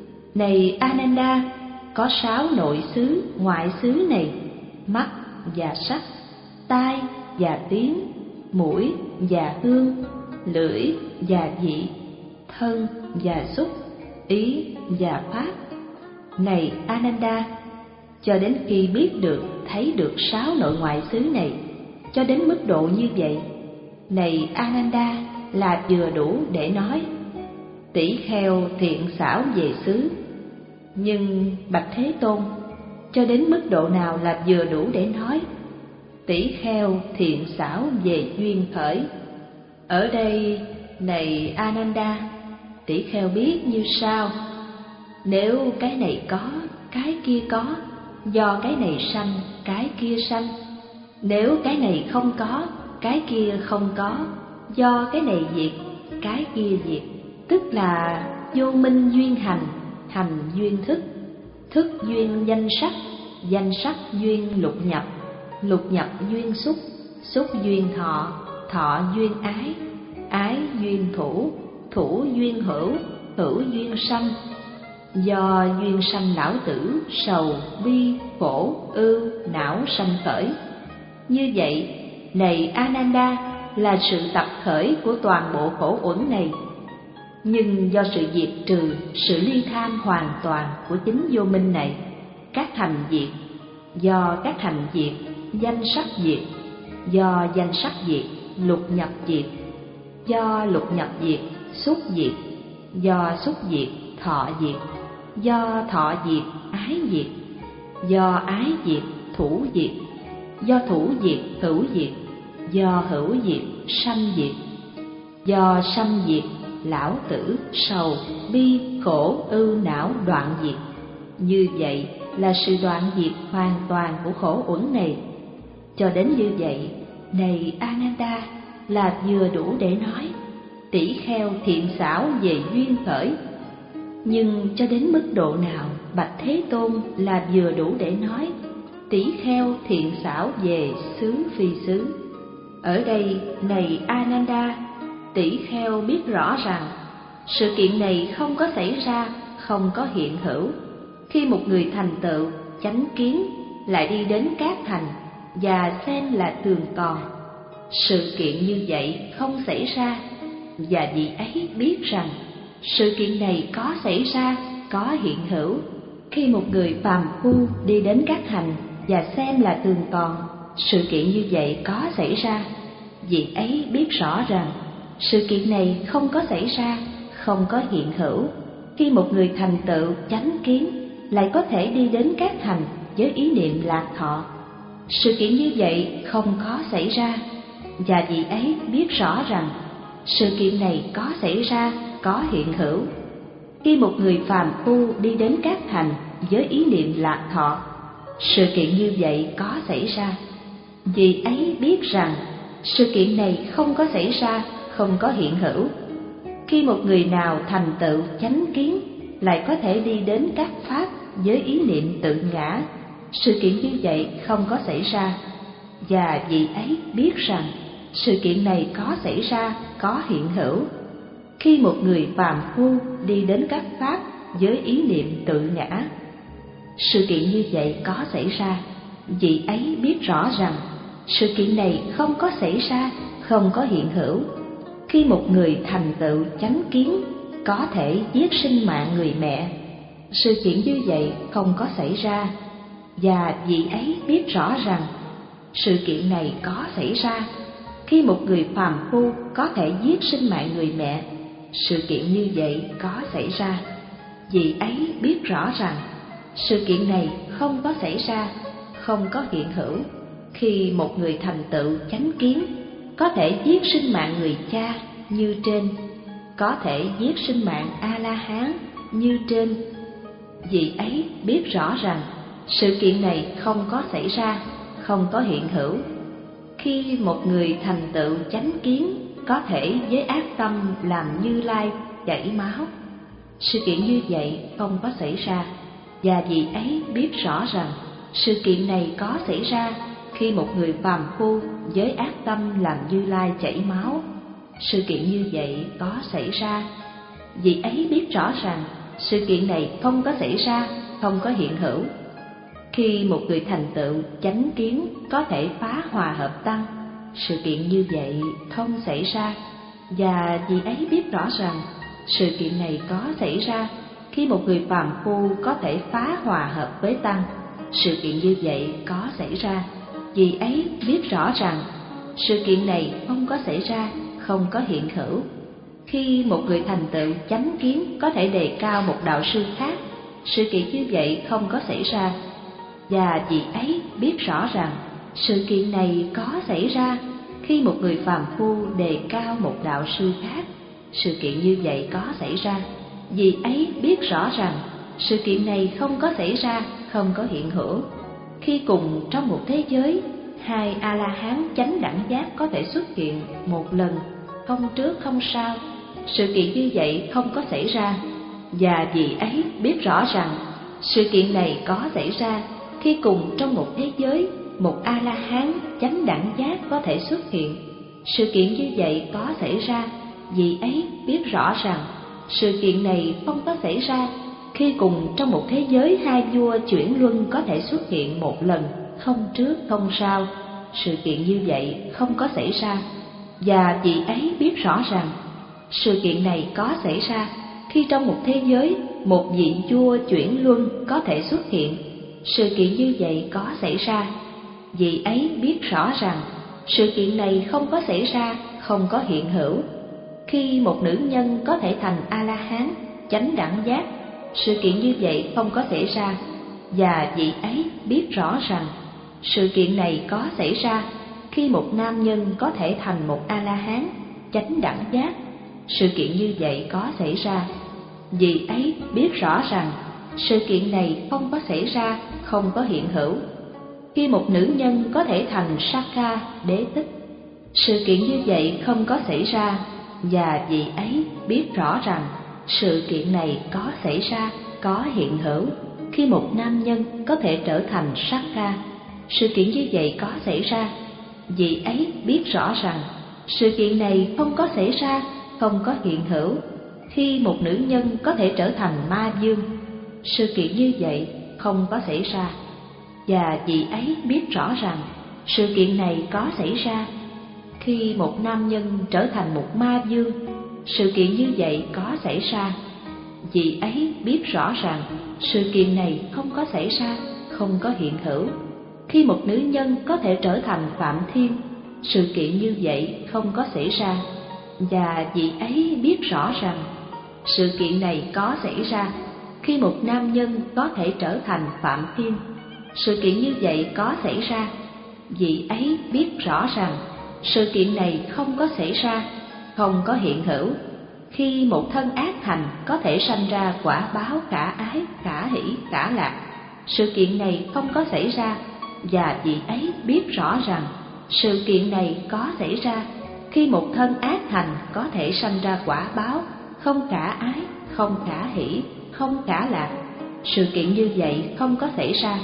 Này Ananda, có sáu nội xứ, ngoại xứ này: mắt và sắc, tai và tiếng, mũi và hương, lưỡi và vị, thân và xúc, ý và pháp. Này Ananda, cho đến khi biết được, thấy được sáu nội ngoại xứ này, cho đến mức độ như vậy, này Ananda, là vừa đủ để nói. Tỷ kheo thiện xảo về xứ. Nhưng bạch Thế Tôn, cho đến mức độ nào là vừa đủ để nói? Tỷ kheo thiện xảo về duyên khởi. Ở đây, này Ananda, tỷ kheo biết như sau: nếu cái này có, cái kia có, do cái này sanh, cái kia sanh. Nếu cái này không có, cái kia không có, do cái này diệt, cái kia diệt. Tức là vô minh duyên hành, hành duyên thức, thức duyên danh sắc, danh sắc duyên lục nhập, lục nhập duyên xúc, xúc duyên thọ, thọ duyên ái, ái duyên thủ, thủ duyên hữu, hữu duyên sanh. Do duyên sanh lão tử, sầu, bi, khổ, ưu, não sanh khởi. Như vậy, này Ananda, là sự tập khởi của toàn bộ khổ uẩn này. Nhưng do sự diệt trừ, sự ly tham hoàn toàn của chính vô minh này, các hành diệt. Do các hành diệt, danh sắc diệt. Do danh sắc diệt, lục nhập diệt. Do lục nhập diệt, xúc diệt. Do xúc diệt, thọ diệt. Do thọ diệt, ái diệt. Do ái diệt, thủ diệt. Do thủ diệt, hữu diệt. Do hữu diệt, sanh diệt. Do sanh diệt, lão tử, sầu, bi, khổ, ưu, não đoạn diệt. Như vậy là sự đoạn diệt hoàn toàn của khổ uẩn này. Cho đến như vậy, này Ananda, là vừa đủ để nói. Tỷ kheo thiện xảo về duyên khởi. Nhưng cho đến mức độ nào, bạch Thế Tôn, là vừa đủ để nói? Tỷ kheo thiện xảo về xứ phi xứ. Ở đây, này Ananda, tỷ kheo biết rõ rằng sự kiện này không có xảy ra, không có hiện hữu. Khi một người thành tựu chánh kiến lại đi đến các thành và xem là thường còn, sự kiện như vậy không xảy ra, và vị ấy biết rằng sự kiện này có xảy ra, có hiện hữu. Khi một người phàm phu đi đến các hành và xem là thường còn, sự kiện như vậy có xảy ra, vị ấy biết rõ rằng sự kiện này không có xảy ra, không có hiện hữu. Khi một người thành tựu chánh kiến lại có thể đi đến các hành với ý niệm lạc thọ, sự kiện như vậy không có xảy ra, và vị ấy biết rõ rằng sự kiện này có xảy ra, có hiện hữu. Khi một người phàm phu đi đến các hành với ý niệm lạc thọ, sự kiện như vậy có xảy ra, vị ấy biết rằng sự kiện này không có xảy ra, không có hiện hữu. Khi một người nào thành tựu chánh kiến lại có thể đi đến các pháp với ý niệm tự ngã, sự kiện như vậy không có xảy ra, và vị ấy biết rằng sự kiện này có xảy ra, có hiện hữu. Khi một người phàm phu đi đến các pháp với ý niệm tự ngã, sự kiện như vậy có xảy ra, vị ấy biết rõ rằng sự kiện này không có xảy ra, không có hiện hữu. Khi một người thành tựu chánh kiến có thể giết sinh mạng người mẹ, sự kiện như vậy không có xảy ra, và vị ấy biết rõ rằng sự kiện này có xảy ra. Khi một người phàm phu có thể giết sinh mạng người mẹ, sự kiện như vậy có xảy ra, vị ấy biết rõ rằng sự kiện này không có xảy ra, không có hiện hữu. Khi một người thành tựu chánh kiến có thể giết sinh mạng người cha như trên, có thể giết sinh mạng A-la-hán như trên, vị ấy biết rõ rằng sự kiện này không có xảy ra, không có hiện hữu. Khi một người thành tựu chánh kiến có thể với ác tâm làm Như Lai chảy máu, sự kiện như vậy không có xảy ra, và vị ấy biết rõ rằng sự kiện này có xảy ra. Khi một người phàm phu với ác tâm làm Như Lai chảy máu, sự kiện như vậy có xảy ra, vị ấy biết rõ rằng sự kiện này không có xảy ra, không có hiện hữu. Khi một người thành tựu chánh kiến có thể phá hòa hợp tăng, sự kiện như vậy không xảy ra, và vị ấy biết rõ rằng Sự kiện này có xảy ra khi một người phàm phu có thể phá hòa hợp với tăng. Sự kiện như vậy có xảy ra, vì ấy biết rõ rằng sự kiện này không có xảy ra, không có hiện hữu. Khi một người thành tựu chánh kiến có thể đề cao một đạo sư khác, sự kiện như vậy không có xảy ra, và vì ấy biết rõ rằng sự kiện này có xảy ra khi một người phàm phu đề cao một đạo sư khác. Sự kiện như vậy có xảy ra, vì ấy biết rõ rằng sự kiện này không có xảy ra, không có hiện hữu. Khi cùng trong một thế giới, hai A-la-hán chánh đẳng giác có thể xuất hiện một lần, không trước không sau, sự kiện như vậy không có xảy ra, và vì ấy biết rõ rằng sự kiện này có xảy ra khi cùng trong một thế giới, một A-la-hán chánh đẳng giác có thể xuất hiện. Sự kiện như vậy có xảy ra, vì ấy biết rõ rằng sự kiện này không có xảy ra khi cùng trong một thế giới hai vua chuyển luân có thể xuất hiện một lần, không trước không sau. Sự kiện như vậy không có xảy ra, và vì ấy biết rõ rằng sự kiện này có xảy ra khi trong một thế giới một vị vua chuyển luân có thể xuất hiện. Sự kiện như vậy có xảy ra, vì ấy biết rõ rằng sự kiện này không có xảy ra, không có hiện hữu. Khi một nữ nhân có thể thành A-la-hán chánh đẳng giác, sự kiện như vậy không có xảy ra, và vị ấy biết rõ rằng sự kiện này có xảy ra khi một nam nhân có thể thành một A-la-hán chánh đẳng giác. Sự kiện như vậy có xảy ra, vì ấy biết rõ rằng sự kiện này không có xảy ra, không có hiện hữu. Khi một nữ nhân có thể thành Sakha đế tích, sự kiện như vậy không có xảy ra, và vì ấy biết rõ rằng sự kiện này có xảy ra, có hiện hữu. Khi một nam nhân có thể trở thành Sakha, sự kiện như vậy có xảy ra, vì ấy biết rõ rằng sự kiện này không có xảy ra, không có hiện hữu. Khi một nữ nhân có thể trở thành ma vương, sự kiện như vậy không có xảy ra, và vì ấy biết rõ rằng sự kiện này có xảy ra. Khi một nam nhân trở thành một ma vương, sự kiện như vậy có xảy ra, vì ấy biết rõ rằng sự kiện này không có xảy ra, không có hiện hữu. Khi một nữ nhân có thể trở thành Phạm Thiên, sự kiện như vậy không có xảy ra, và vì ấy biết rõ rằng sự kiện này có xảy ra. Khi một nam nhân có thể trở thành Phạm Thiên, sự kiện như vậy có xảy ra, vì ấy biết rõ rằng sự kiện này không có xảy ra, không có hiện hữu. Khi một thân ác hành có thể sanh ra quả báo khả ái, khả hỷ, khả lạc, sự kiện này không có xảy ra, và vì ấy biết rõ rằng sự kiện này có xảy ra. Khi một thân ác hành có thể sanh ra quả báo không khả ái, không khả hỷ, không khả lạc, sự kiện như vậy không có xảy ra,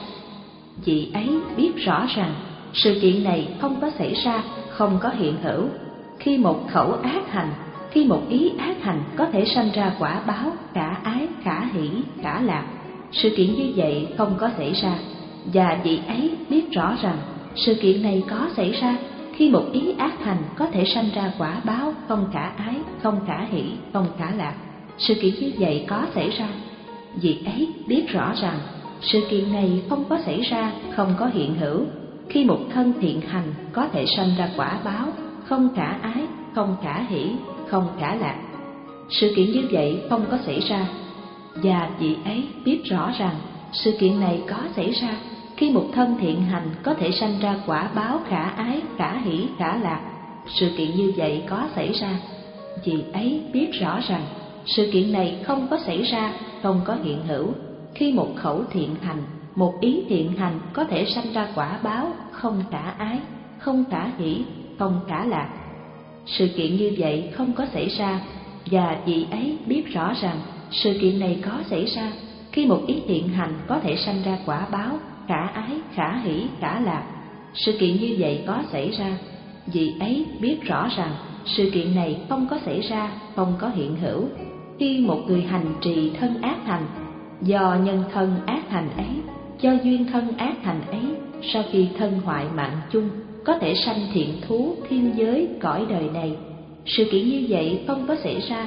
vì ấy biết rõ rằng sự kiện này không có xảy ra, không có hiện hữu. Khi một khẩu ác hành, khi một ý ác hành có thể sanh ra quả báo khả ái, khả hỷ, khả lạc, sự kiện như vậy không có xảy ra, và vị ấy biết rõ rằng sự kiện này có xảy ra khi một ý ác hành có thể sanh ra quả báo không khả ái, không khả hỷ, không khả lạc, sự kiện như vậy có xảy ra, vì ấy biết rõ rằng sự kiện này không có xảy ra, không có hiện hữu. Khi một thân thiện hành có thể sanh ra quả báo không khả ái, không khả hỷ, không khả lạc, sự kiện như vậy không có xảy ra, và vị ấy biết rõ rằng sự kiện này có xảy ra khi một thân thiện hành có thể sanh ra quả báo khả ái, khả hỷ, khả lạc, sự kiện như vậy có xảy ra, vì ấy biết rõ rằng sự kiện này không có xảy ra, không có hiện hữu. Khi một khẩu thiện hành, một ý thiện hành có thể sanh ra quả báo không khả ái, không khả hỷ, không khả lạc, sự kiện như vậy không có xảy ra, và vị ấy biết rõ rằng sự kiện này có xảy ra khi một ý thiện hành có thể sanh ra quả báo khả ái, khả hỷ, khả lạc, sự kiện như vậy có xảy ra, vì ấy biết rõ rằng sự kiện này không có xảy ra, không có hiện hữu. Khi một người hành trì thân ác hành, do nhân thân ác hành ấy, do duyên thân ác hành ấy, sau khi thân hoại mạng chung có thể sanh thiện thú thiên giới cõi đời này, sự kiện như vậy không có xảy ra,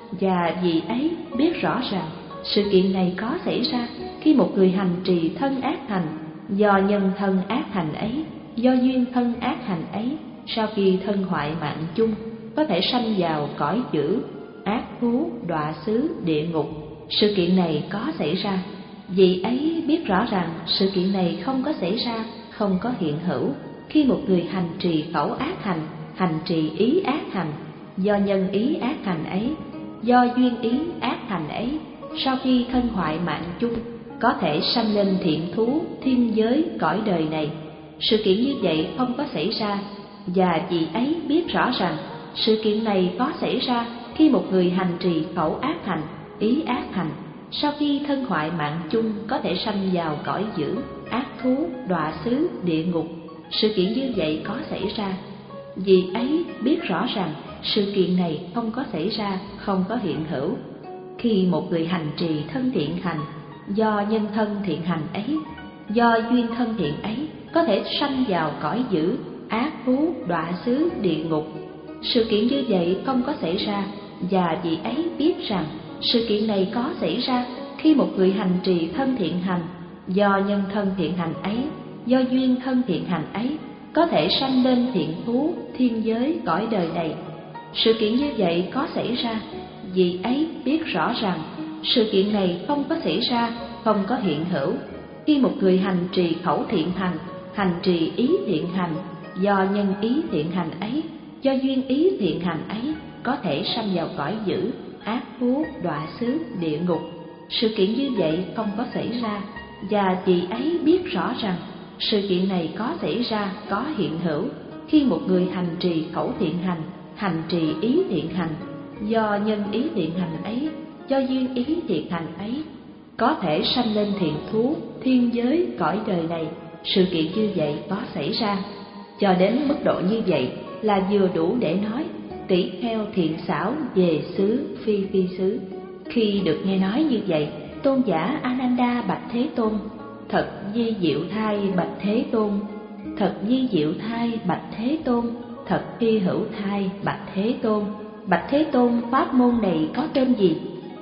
và vị ấy biết rõ rằng sự kiện này có xảy ra khi một người hành trì thân ác hành. Do nhân thân ác hành ấy, do duyên thân ác hành ấy, sau khi thân hoại mạng chung, có thể sanh vào cõi dữ, ác thú, đọa xứ, địa ngục. Sự kiện này có xảy ra, vị ấy biết rõ rằng sự kiện này không có xảy ra, không có hiện hữu khi một người hành trì khẩu ác hành, hành trì ý ác hành. Do nhân ý ác hành ấy, do duyên ý ác hành ấy, sau khi thân hoại mạng chung, có thể sanh lên thiện thú, thiên giới, cõi đời này. Sự kiện như vậy không có xảy ra, và vị ấy biết rõ rằng sự kiện này có xảy ra khi một người hành trì khẩu ác hành, ý ác hành, sau khi thân hoại mạng chung, có thể sanh vào cõi dữ, ác thú, đọa xứ, địa ngục. Sự kiện như vậy có xảy ra, vị ấy biết rõ rằng sự kiện này không có xảy ra, không có hiện hữu khi một người hành trì thân thiện hành. Do nhân thân thiện hành ấy, do duyên thân thiện ấy, có thể sanh vào cõi dữ, ác thú, đọa xứ, địa ngục. Sự kiện như vậy không có xảy ra, và vị ấy biết rằng sự kiện này có xảy ra khi một người hành trì thân thiện hành. Do nhân thân thiện hành ấy, do duyên thân thiện hành ấy, có thể sanh lên thiện thú, thiên giới, cõi đời này. Sự kiện như vậy có xảy ra, vị ấy biết rõ rằng sự kiện này không có xảy ra, không có hiện hữu khi một người hành trì khẩu thiện hành, hành trì ý thiện hành. Do nhân ý thiện hành ấy, do duyên ý thiện hành ấy, có thể sanh vào cõi dữ, ác thú, đọa xứ, địa ngục. Sự kiện như vậy không có xảy ra, và vị ấy biết rõ rằng sự kiện này có xảy ra, có hiện hữu khi một người hành trì khẩu thiện hành, hành trì ý thiện hành. Do nhân ý thiện hành ấy, do duyên ý thiện hành ấy, có thể sanh lên thiện thú, thiên giới, cõi đời này. Sự kiện như vậy có xảy ra. Cho đến mức độ như vậy là vừa đủ để nói tỷ kheo thiện xảo về xứ phi phi xứ. Khi được nghe nói như vậy, tôn giả Ananda bạch Thế Tôn: Thật di diệu thai bạch Thế Tôn, thật di diệu thai bạch Thế Tôn, thật hy hữu thai bạch Thế Tôn. Bạch Thế Tôn, pháp môn này có tên gì?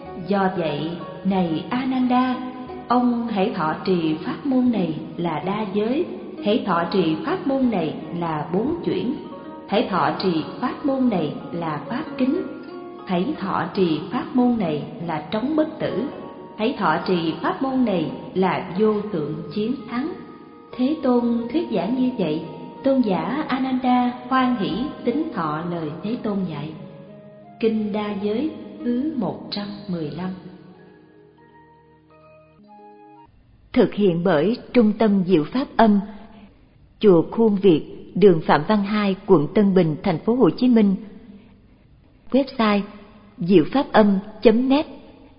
Do vậy, này Ananda, ông hãy thọ trì pháp môn này là đa giới, hãy thọ trì pháp môn này là bốn chuyển, hãy thọ trì pháp môn này là pháp kính, hãy thọ trì pháp môn này là trống bất tử, hãy thọ trì pháp môn này là vô tượng chiến thắng. Thế Tôn thuyết giảng như vậy, tôn giả Ananda hoan hỷ tín thọ lời Thế Tôn dạy. Kinh Đa Giới thứ một trăm mười lăm. Thực hiện bởi Trung tâm Diệu Pháp Âm, Chùa Khuôn Việt, đường Phạm Văn Hai, quận Tân Bình, thành phố Hồ Chí Minh. Website diệu pháp âm chấm net.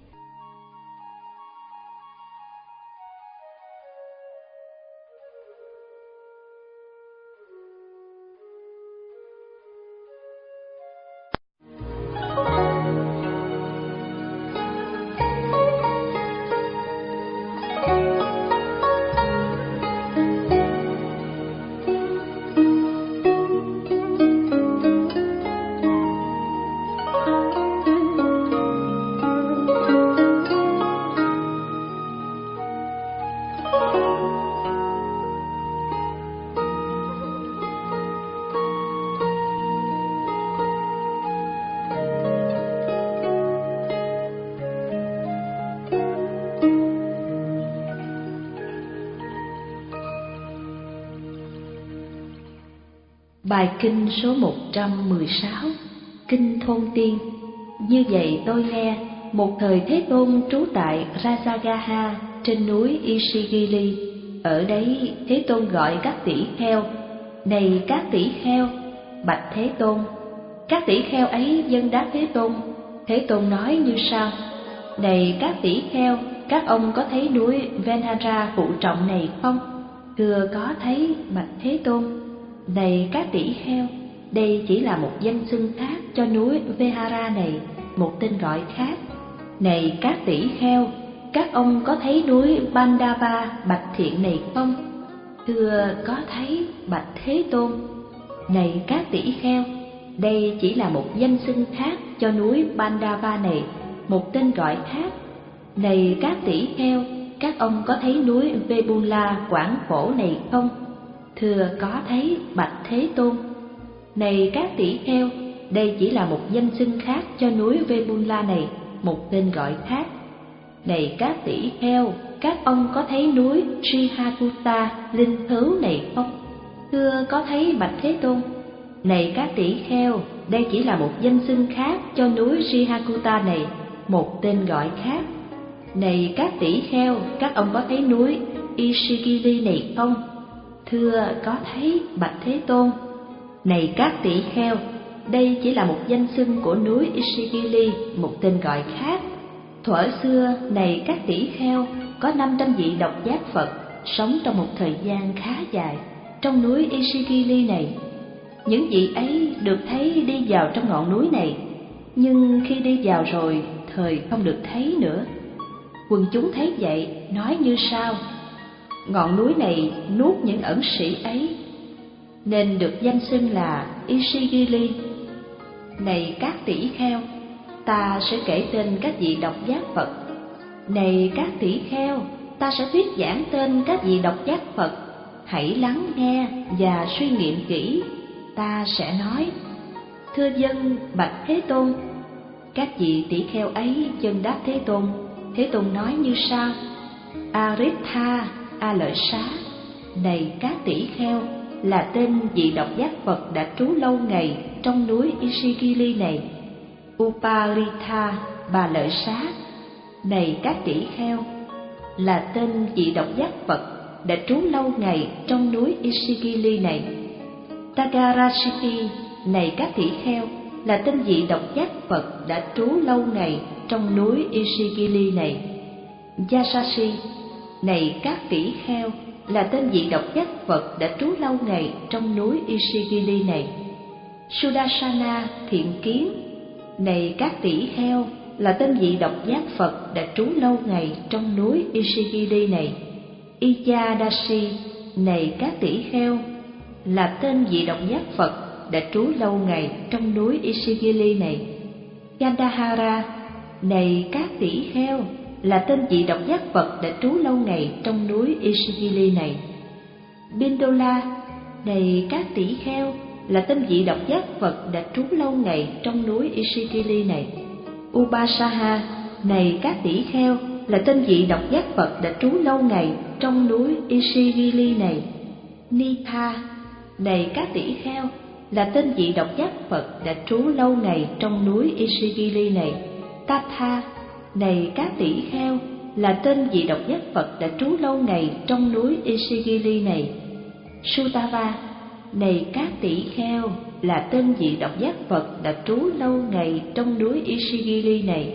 Bài kinh số một trăm mười sáu, Kinh Thôn Tiên. Như vậy tôi nghe, một thời Thế Tôn trú tại Rajagaha trên núi Ishigili. Ở đấy Thế Tôn gọi các tỷ kheo: Này các tỷ kheo, bạch Thế Tôn. Các tỷ kheo ấy dâng đáp Thế Tôn. Thế Tôn nói như sau: Này các tỷ kheo, các ông có thấy núi Venhara phụ trọng này không? Thưa có thấy, bạch Thế Tôn. Này các tỷ kheo, đây chỉ là một danh xưng khác cho núi Venhara này, một tên gọi khác. Này các tỷ kheo, các ông có thấy núi Bandava bạch thiện này không? Thưa có thấy, bạch Thế Tôn. Này các tỷ kheo, đây chỉ là một danh xưng khác cho núi Pandava này, một tên gọi khác. Này các tỷ kheo, các ông có thấy núi Vebula quảng phổ này không? Thưa có thấy, bạch Thế Tôn. Này các tỷ kheo, đây chỉ là một danh xưng khác cho núi Vebula này, một tên gọi khác. Này các tỷ kheo, các ông có thấy núi Srihakuta linh thứu này không? Thưa có thấy, bạch Thế Tôn. Này các tỷ kheo, đây chỉ là một danh xưng khác cho núi Srihakuta này, một tên gọi khác. Này các tỷ kheo, các ông có thấy núi Ishigiri này không? Thưa có thấy, bạch Thế Tôn. Này các tỷ kheo, đây chỉ là một danh xưng của núi Ishigiri, một tên gọi khác. Thuở xưa, này các tỷ kheo, có năm trăm vị độc giác Phật sống trong một thời gian khá dài trong núi Ishigiri này. Những vị ấy được thấy đi vào trong ngọn núi này, nhưng khi đi vào rồi, thời không được thấy nữa. Quần chúng thấy vậy, nói như sau: ngọn núi này nuốt những ẩn sĩ ấy, nên được danh xưng là Ishigiri. Này các tỷ kheo, ta sẽ kể tên các vị độc giác Phật. Này các tỷ kheo, ta sẽ thuyết giảng tên các vị độc giác Phật. Hãy lắng nghe và suy nghiệm kỹ. Ta sẽ nói: thưa dân, bạch Thế Tôn. Các vị tỷ kheo ấy dân đáp Thế Tôn. Thế Tôn nói như sau: Aritha, A Lợi Xá. Này các tỷ kheo, là tên vị độc giác Phật đã trú lâu ngày trong núi Ishigiri này. Uparitha, Bà Lợi Xá. Này các tỷ kheo, là tên vị độc giác Phật đã trú lâu ngày trong núi Ishigiri này. Tagarashiki, này các tỷ kheo, là tên vị độc giác Phật đã trú lâu ngày trong núi Ishigiri này. Yasashi, này các tỷ kheo, là tên vị độc giác Phật đã trú lâu ngày trong núi Ishigiri này. Sudarsana, thiện kiến. Này các tỷ kheo, là tên vị độc giác Phật đã trú lâu ngày trong núi Ishigiri này. Iyadashi, này các tỷ kheo, là tên vị độc giác Phật đã trú lâu ngày trong núi Ishigiri này. Gandhara, này các tỷ kheo, là tên vị độc giác Phật đã trú lâu ngày trong núi Ishigiri này. Bindola, này các tỷ kheo, là tên vị độc giác Phật đã trú lâu ngày trong núi Ishigiri này. Ubasaha, này các tỷ kheo, là tên vị độc giác Phật đã trú lâu ngày trong núi Ishigiri này. Nitha, này các tỷ kheo, là tên vị độc giác Phật đã trú lâu ngày trong núi Ishigiri này. Tatha, này các tỷ kheo, là tên vị độc giác Phật đã trú lâu ngày trong núi Ishigiri này. Sutava, này các tỷ kheo, là tên vị độc giác Phật đã trú lâu ngày trong núi Ishigiri này.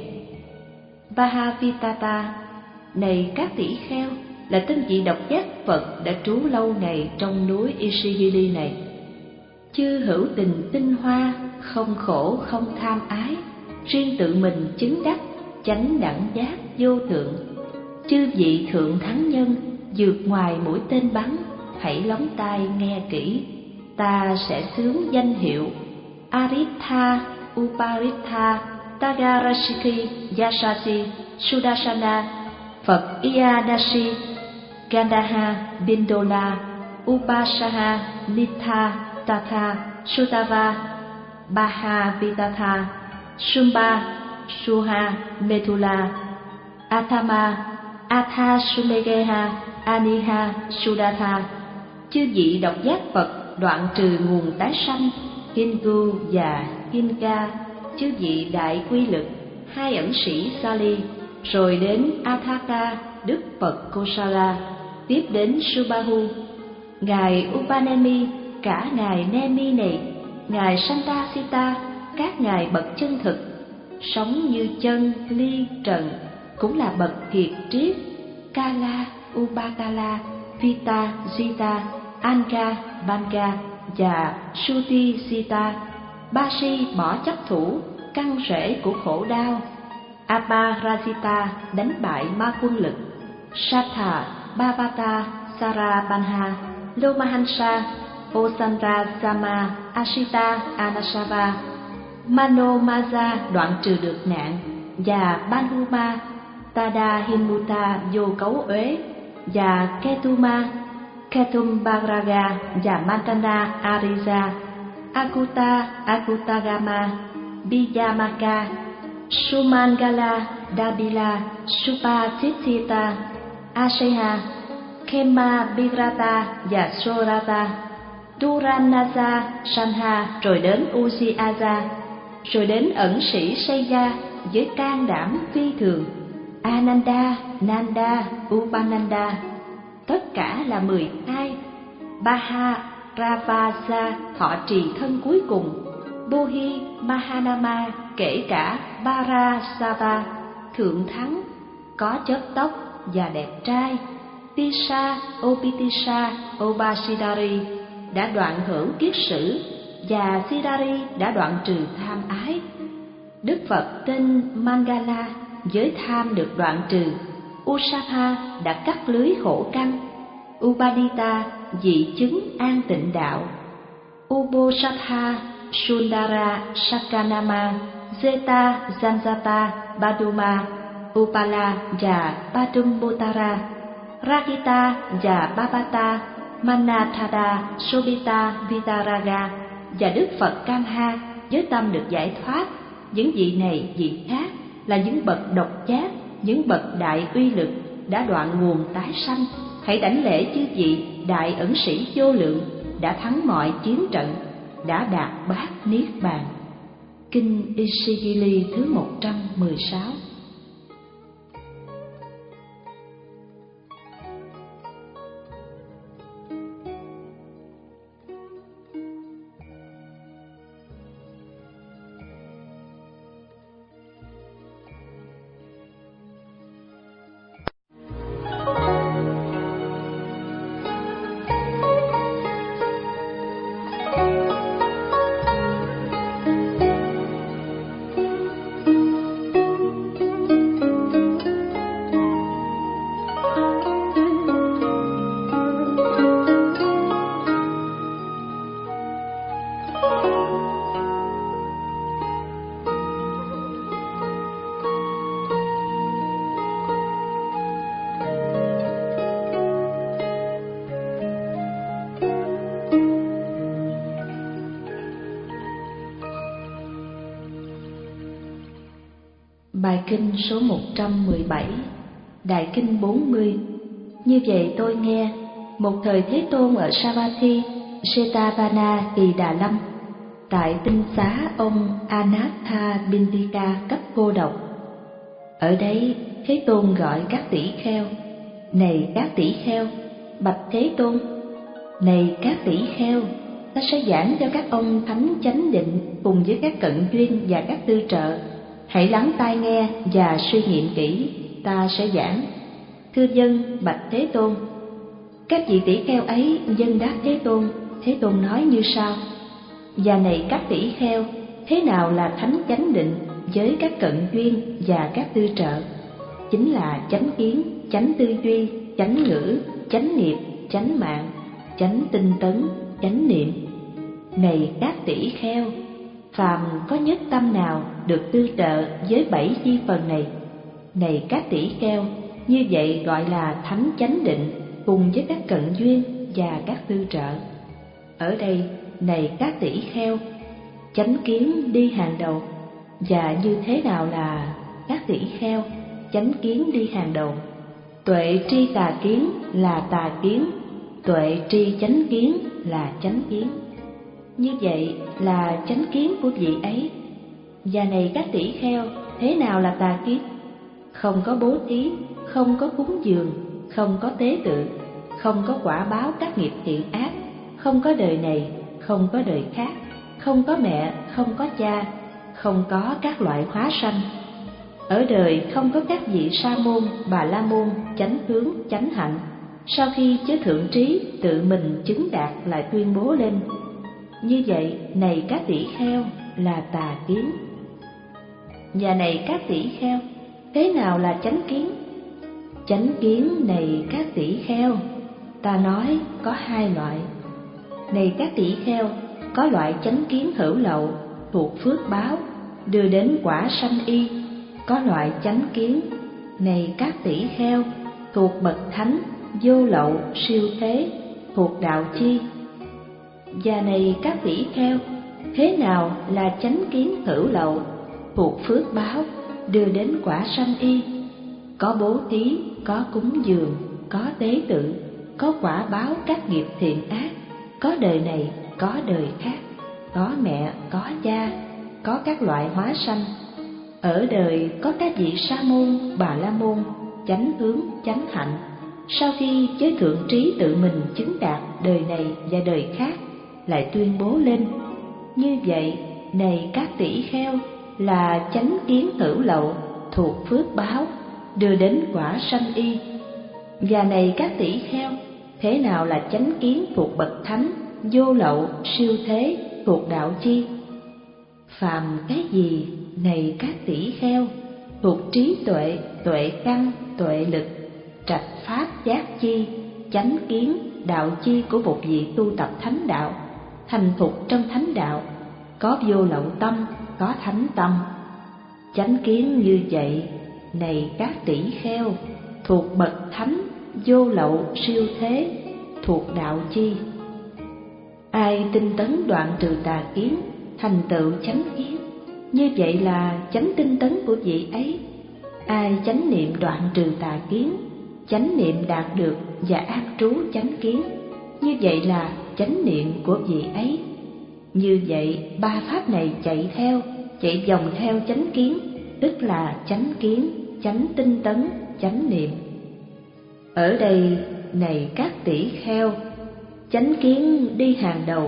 Vahavitata, này các tỷ kheo, là tên vị độc giác Phật đã trú lâu ngày trong núi Ishigiri này. Chư hữu tình tinh hoa, không khổ không tham ái, riêng tự mình chứng đắc chánh đẳng giác vô thượng. Chư vị thượng thắng nhân, vượt ngoài mũi tên bắn, hãy lóng tai nghe kỹ. Ta sẽ xướng danh hiệu Aritha, Uparitha, Tagarashiki, Yasashi, Sudarsana, Phật Iyadashi, Gandha, Bindola, Upasaha, Nitha, Tatha, Sutava, Bahavitatha, Sumba, Suha, Methula, Athama, Atha Sumegeha, Aniha, Sudatha. Chư vị độc giác Phật đoạn trừ nguồn tái sanh, Hindu và Hinka. Chư vị đại quy lực, hai ẩn sĩ Sali, rồi đến Athaka, Đức Phật Kosala, tiếp đến Subahu, ngài Upanemi, cả ngài Nemi này, ngài Santasita, các ngài bậc chân thực, sống như chân, ly, trần, cũng là bậc kiệt triết, Kala, Ubakala, Vita, Zita, Anga, Banga và Suti Sita. Ba si bỏ chấp thủ, căn rễ của khổ đau. Aparajita đánh bại ma quân lực. Satha, Bhavata, Sarabanha, Lomahansa, Osandra Sama Ashita Anasava, Manomaja đoạn trừ được nạn, và Banhuma Tada Himuta vô cấu uế, và Ketuma Ketumbaraga và Mantana Ariza, Akuta Akutagama Bijamaka Sumangala Dabila Supatithita Aseha Kema Birata và Sorata, Turanasa Sanha, rồi đến Uziaza, rồi đến ẩn sĩ Seya với can đảm phi thường, Ananda, Nanda, Upananda, tất cả là mười hai. Baha Ravasa thọ trì thân cuối cùng, Bohi Mahanama kể cả Parasava thượng thắng, có chớp tóc và đẹp trai, Tisa Opitisa Obasidari đã đoạn hưởng kiết sử, và Sidari đã đoạn trừ tham ái. Đức Phật tên Mangala với tham được đoạn trừ, Usapa đã cắt lưới khổ căn, Upadita dị chứng an tịnh đạo, Ubosatha Sundara Sakanama Zeta Zanjata Baduma Upala và Padumbotara, Rakita và Babata Manathada Sobita Vitaraga, và Đức Phật Kamha với tâm được giải thoát. Những vị này vị khác là những bậc độc giác, những bậc đại uy lực đã đoạn nguồn tái sanh. Hãy đảnh lễ chư vị đại ẩn sĩ vô lượng đã thắng mọi chiến trận, đã đạt bát niết bàn. Kinh Ishigili thứ một trăm mười sáu. Bài kinh số một trăm mười bảy, Đại kinh bốn mươi. Như vậy tôi nghe, một thời Thế Tôn ở Savatthi, Setavana Kỳ Đà Lâm, tại tinh xá ông Anatha Bindika cấp cô độc. Ở đây Thế Tôn gọi các tỷ kheo: này các tỷ kheo, bạch Thế Tôn. Này các tỷ kheo, ta sẽ giảng cho các ông thánh chánh định cùng với các cận duyên và các tư trợ. Hãy lắng tai nghe và suy nghiệm kỹ, ta sẽ giảng. Thưa dân, bạch Thế Tôn. Các vị tỷ kheo ấy dân đáp Thế Tôn. Thế Tôn nói như sau: và này các tỷ kheo, thế nào là thánh chánh định với các cận duyên và các tư trợ? Chính là chánh kiến, chánh tư duy, chánh ngữ, chánh nghiệp, chánh mạng, chánh tinh tấn, chánh niệm. Này các tỷ kheo, phàm có nhất tâm nào được tư trợ với bảy chi phần này? Này các tỷ kheo, như vậy gọi là thánh chánh định cùng với các cận duyên và các tư trợ. Ở đây, này các tỷ kheo, chánh kiến đi hàng đầu. Và như thế nào là các tỷ kheo, chánh kiến đi hàng đầu? Tuệ tri tà kiến là tà kiến, tuệ tri chánh kiến là chánh kiến. Như vậy là chánh kiến của vị ấy. Và này các tỷ kheo, thế nào là tà kiến? Không có bố thí, không có cúng dường, không có tế tự, không có quả báo các nghiệp thiện ác, không có đời này, không có đời khác, không có mẹ, không có cha, không có các loại hóa sanh. Ở đời không có các vị sa môn, bà la môn, chánh tướng, chánh hạnh. Sau khi chớ thượng trí tự mình chứng đạt lại tuyên bố lên. Như vậy, này các tỷ kheo, là tà kiến. Và này các tỷ kheo, thế nào là chánh kiến? Chánh kiến này các tỷ kheo, ta nói có hai loại. Này các tỷ kheo, có loại chánh kiến hữu lậu thuộc phước báo đưa đến quả sanh y. Có loại chánh kiến, này các tỷ kheo, thuộc bậc thánh vô lậu siêu thế, thuộc đạo chi. Và này các tỷ kheo, thế nào là chánh kiến hữu lậu thuộc phước báo đưa đến quả sanh y? Có bố thí, có cúng dường, có tế tự, có quả báo các nghiệp thiện ác, có đời này, có đời khác, có mẹ, có cha, có các loại hóa sanh. Ở đời có các vị sa môn, bà la môn, chánh hướng, chánh hạnh, sau khi giới thượng trí tự mình chứng đạt đời này và đời khác, lại tuyên bố lên: như vậy, này các tỷ kheo, là chánh kiến hữu lậu thuộc phước báo đưa đến quả sanh y. Và này các tỷ kheo, thế nào là chánh kiến thuộc bậc thánh vô lậu siêu thế, thuộc đạo chi? Phàm cái gì, này các tỷ kheo, thuộc trí tuệ, tuệ căn, tuệ lực, trạch pháp giác chi, chánh kiến, đạo chi của một vị tu tập thánh đạo, thành thục trong thánh đạo, có vô lậu tâm, có thánh tâm. Chánh kiến như vậy, này các tỷ kheo, thuộc bậc thánh vô lậu siêu thế, thuộc đạo chi. Ai tinh tấn đoạn trừ tà kiến, thành tựu chánh kiến, như vậy là chánh tinh tấn của vị ấy. Ai chánh niệm đoạn trừ tà kiến, chánh niệm đạt được và an trú chánh kiến, như vậy là chánh niệm của vị ấy. Như vậy ba pháp này chạy theo, chạy vòng theo chánh kiến, tức là chánh kiến, chánh tinh tấn, chánh niệm. Ở đây, này các tỷ kheo, chánh kiến đi hàng đầu.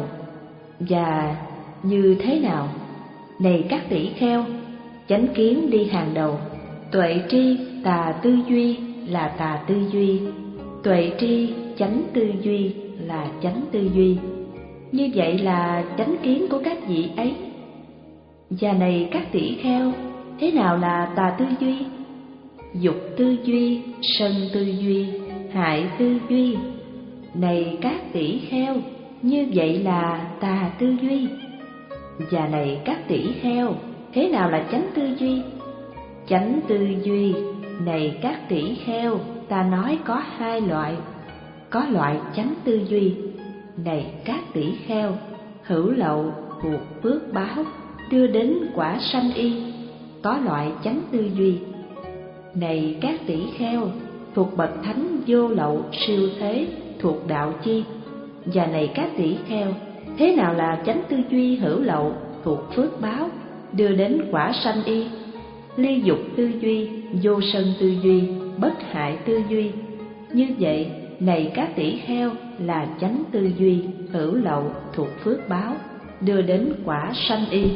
Và như thế nào? Này các tỷ kheo, chánh kiến đi hàng đầu. Tuệ tri tà tư duy là tà tư duy, tuệ tri chánh tư duy là chánh tư duy. Như vậy là chánh kiến của các vị ấy. Và này các tỷ kheo, thế nào là tà tư duy? Dục tư duy, sân tư duy, hại tư duy. Này các tỷ kheo, như vậy là tà tư duy. Và này các tỷ kheo, thế nào là chánh tư duy? Chánh tư duy, này các tỷ kheo, ta nói có hai loại. Có loại chánh tư duy, này các tỷ kheo, hữu lậu thuộc phước báo đưa đến quả sanh y. Có loại chánh tư duy, này các tỷ kheo, thuộc bậc thánh vô lậu siêu thế, thuộc đạo chi. Và này các tỷ kheo, thế nào là chánh tư duy hữu lậu thuộc phước báo đưa đến quả sanh y? Ly dục tư duy, vô sân tư duy, bất hại tư duy. Như vậy, này các tỷ kheo, là chánh tư duy hữu lậu thuộc phước báo đưa đến quả sanh y.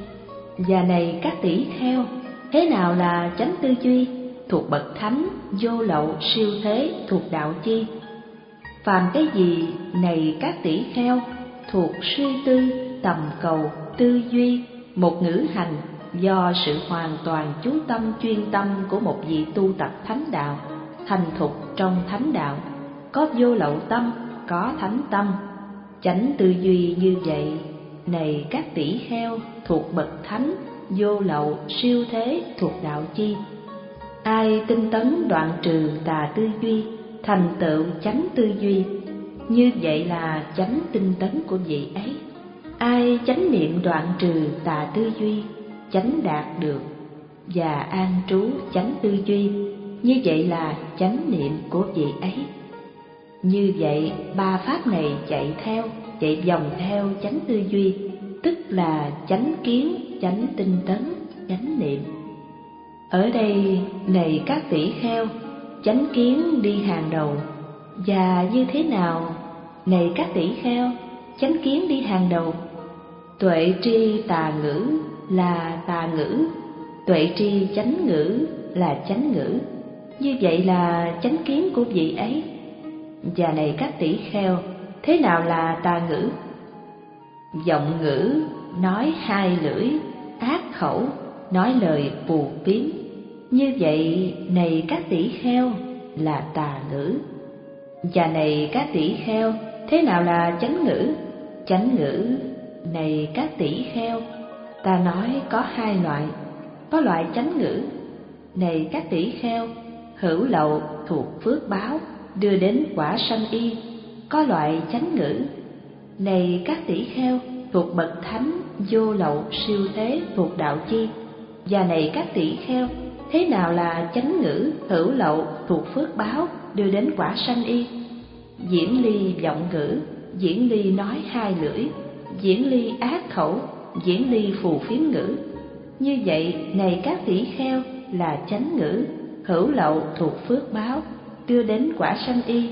Và này các tỷ kheo, thế nào là chánh tư duy thuộc bậc thánh vô lậu siêu thế, thuộc đạo chi? Phàm cái gì, này các tỷ kheo, thuộc suy tư, tầm cầu, tư duy, một ngữ hành, do sự hoàn toàn chú tâm chuyên tâm của một vị tu tập thánh đạo, thành thục trong thánh đạo, có vô lậu tâm, có thánh tâm. Chánh tư duy như vậy, này các tỷ kheo, thuộc bậc thánh vô lậu siêu thế, thuộc đạo chi. Ai tinh tấn đoạn trừ tà tư duy, thành tựu chánh tư duy, như vậy là chánh tinh tấn của vị ấy. Ai chánh niệm đoạn trừ tà tư duy, chánh đạt được và an trú chánh tư duy, như vậy là chánh niệm của vị ấy. Như vậy ba pháp này chạy theo, chạy vòng theo chánh tư duy, tức là chánh kiến, chánh tinh tấn, chánh niệm. Ở đây, này các tỷ kheo, chánh kiến đi hàng đầu. Và như thế nào, này các tỷ kheo, chánh kiến đi hàng đầu? Tuệ tri tà ngữ là tà ngữ, tuệ tri chánh ngữ là chánh ngữ. Như vậy là chánh kiến của vị ấy. Và này các tỷ kheo, thế nào là tà ngữ? Giọng ngữ, nói hai lưỡi, ác khẩu, nói lời phù phiếm. Như vậy, này các tỷ kheo, là tà ngữ. Và này các tỷ kheo, thế nào là chánh ngữ? chánh ngữ này các tỷ kheo, ta nói có hai loại. Có loại chánh ngữ này các tỷ kheo, hữu lậu thuộc phước báo đưa đến quả sanh y. Có loại chánh ngữ này các tỷ kheo, thuộc bậc thánh vô lậu siêu thế thuộc đạo chi. Và này các tỷ kheo, thế nào là chánh ngữ hữu lậu thuộc phước báo đưa đến quả sanh y? Diễn ly vọng ngữ, diễn ly nói hai lưỡi, diễn ly ác khẩu, diễn ly phù phiếm ngữ. Như vậy này các tỷ kheo là chánh ngữ hữu lậu thuộc phước báo đưa đến quả sanh y.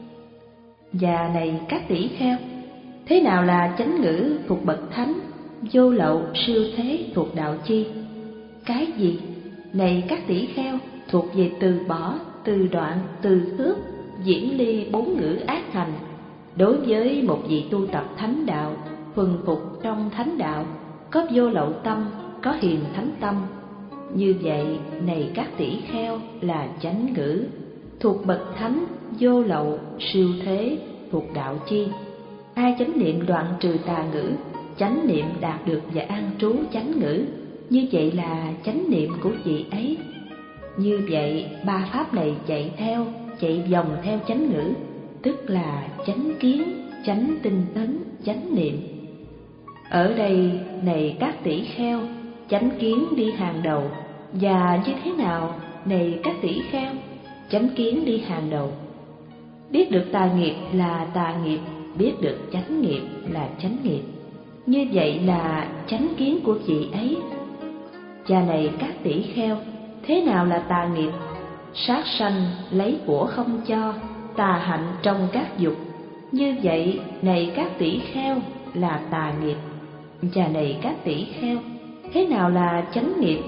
Và này các tỷ kheo, thế nào là chánh ngữ thuộc bậc thánh vô lậu siêu thế thuộc đạo chi? Cái gì? Này các tỷ kheo, thuộc về từ bỏ, từ đoạn, từ khước, diễn ly bốn ngữ ác hành. Đối với một vị tu tập thánh đạo, thuần phục trong thánh đạo, có vô lậu tâm, có hiền thánh tâm. Như vậy này các tỷ kheo là chánh ngữ thuộc bậc thánh vô lậu siêu thế thuộc đạo chi. Ai chánh niệm đoạn trừ tà ngữ, chánh niệm đạt được và an trú chánh ngữ, như vậy là chánh niệm của vị ấy. Như vậy ba pháp này chạy theo, chạy vòng theo chánh ngữ, tức là chánh kiến, chánh tinh tấn, chánh niệm. Ở đây này các tỷ kheo, chánh kiến đi hàng đầu. Và như thế nào này các tỷ kheo, chánh kiến đi hàng đầu? Biết được tà nghiệp là tà nghiệp, biết được chánh nghiệp là chánh nghiệp, như vậy là chánh kiến của vị ấy. Và này các tỷ kheo, thế nào là tà nghiệp? Sát sanh, lấy của không cho, tà hạnh trong các dục, như vậy này các tỷ kheo là tà nghiệp. Và này các tỷ kheo, thế nào là chánh nghiệp?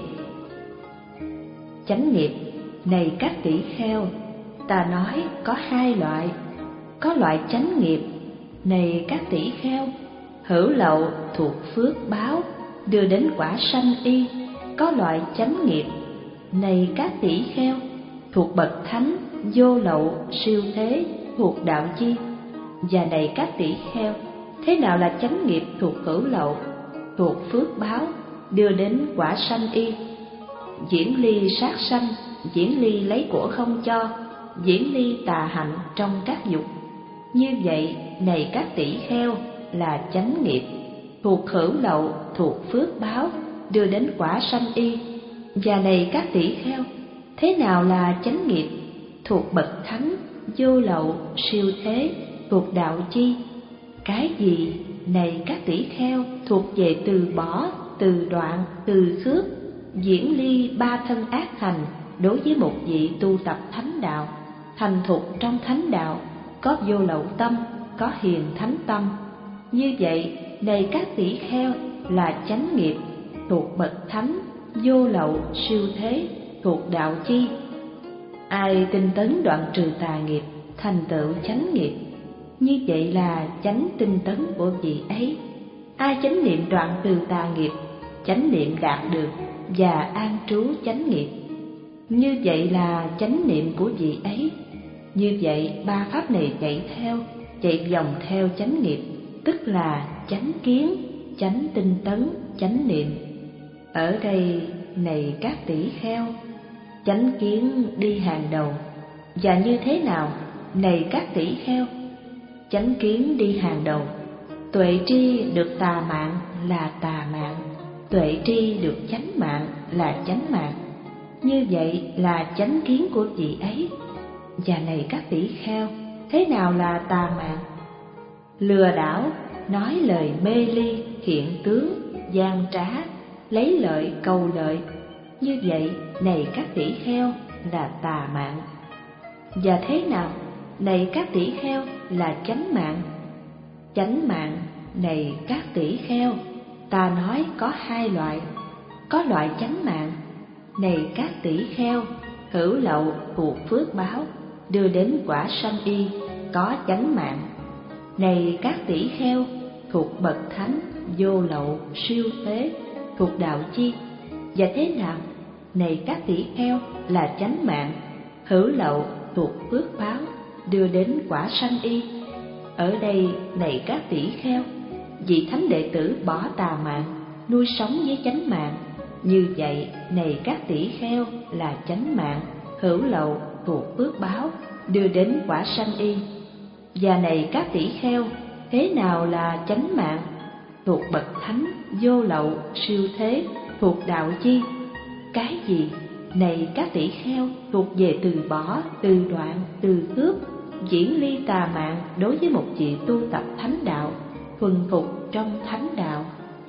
Chánh nghiệp này các tỷ kheo, ta nói có hai loại. Có loại chánh nghiệp này các tỷ kheo, hữu lậu thuộc phước báo đưa đến quả sanh y. Có loại chánh nghiệp này các tỷ kheo, thuộc bậc thánh vô lậu siêu thế thuộc đạo chi. Và này các tỷ kheo, thế nào là chánh nghiệp thuộc hữu lậu thuộc phước báo đưa đến quả sanh y? Diễn ly sát sanh, diễn ly lấy của không cho, diễn ly tà hạnh trong các dục. Như vậy này các tỷ kheo là chánh nghiệp thuộc hữu lậu thuộc phước báo đưa đến quả sanh y. Và này các tỷ kheo, thế nào là chánh nghiệp thuộc bậc thánh vô lậu siêu thế thuộc đạo chi? Cái gì? Này các tỷ kheo, thuộc về từ bỏ, từ đoạn, từ khước, diễn ly ba thân ác hành. Đối với một vị tu tập thánh đạo, thành thục trong thánh đạo, có vô lậu tâm, có hiền thánh tâm. Như vậy này các tỷ kheo là chánh nghiệp thuộc bậc thánh vô lậu siêu thế thuộc đạo chi. Ai tinh tấn đoạn trừ tà nghiệp, thành tựu chánh nghiệp, như vậy là chánh tinh tấn của vị ấy. Ai chánh niệm đoạn trừ tà nghiệp, chánh niệm đạt được và an trú chánh nghiệp, như vậy là chánh niệm của vị ấy. Như vậy ba pháp này chạy theo, chạy vòng theo chánh nghiệp, tức là chánh kiến, chánh tinh tấn, chánh niệm. Ở đây này các tỷ kheo, chánh kiến đi hàng đầu. Và như thế nào này các tỷ kheo, chánh kiến đi hàng đầu? Tuệ tri được tà mạng là tà mạng, tuệ tri được chánh mạng là chánh mạng, như vậy là chánh kiến của vị ấy. Và này các tỷ kheo, thế nào là tà mạng? Lừa đảo, nói lời mê ly, hiện tướng, gian trá, lấy lợi cầu lợi, như vậy này các tỷ kheo là tà mạng. Và thế nào này các tỷ kheo là chánh mạng? Chánh mạng này các tỷ kheo, ta nói có hai loại. Có loại chánh mạng này các tỷ kheo, hữu lậu thuộc phước báo đưa đến quả sanh y, có chánh mạng. Này các tỷ kheo, thuộc bậc thánh vô lậu siêu thế thuộc đạo chi. Và thế nào này các tỷ kheo là chánh mạng, hữu lậu thuộc phước báo đưa đến quả sanh y. Ở đây này các tỷ kheo, vị thánh đệ tử bỏ tà mạng, nuôi sống với chánh mạng. Như vậy, này các tỷ kheo, là chánh mạng, hữu lậu thuộc phước báo, đưa đến quả sanh y. Và này các tỷ kheo, thế nào là chánh mạng? Thuộc bậc thánh, vô lậu, siêu thế, thuộc đạo chi? Cái gì? Này các tỷ kheo, thuộc về từ bỏ, từ đoạn, từ cướp, diễn ly tà mạng đối với một vị tu tập thánh đạo, thuần phục trong thánh đạo.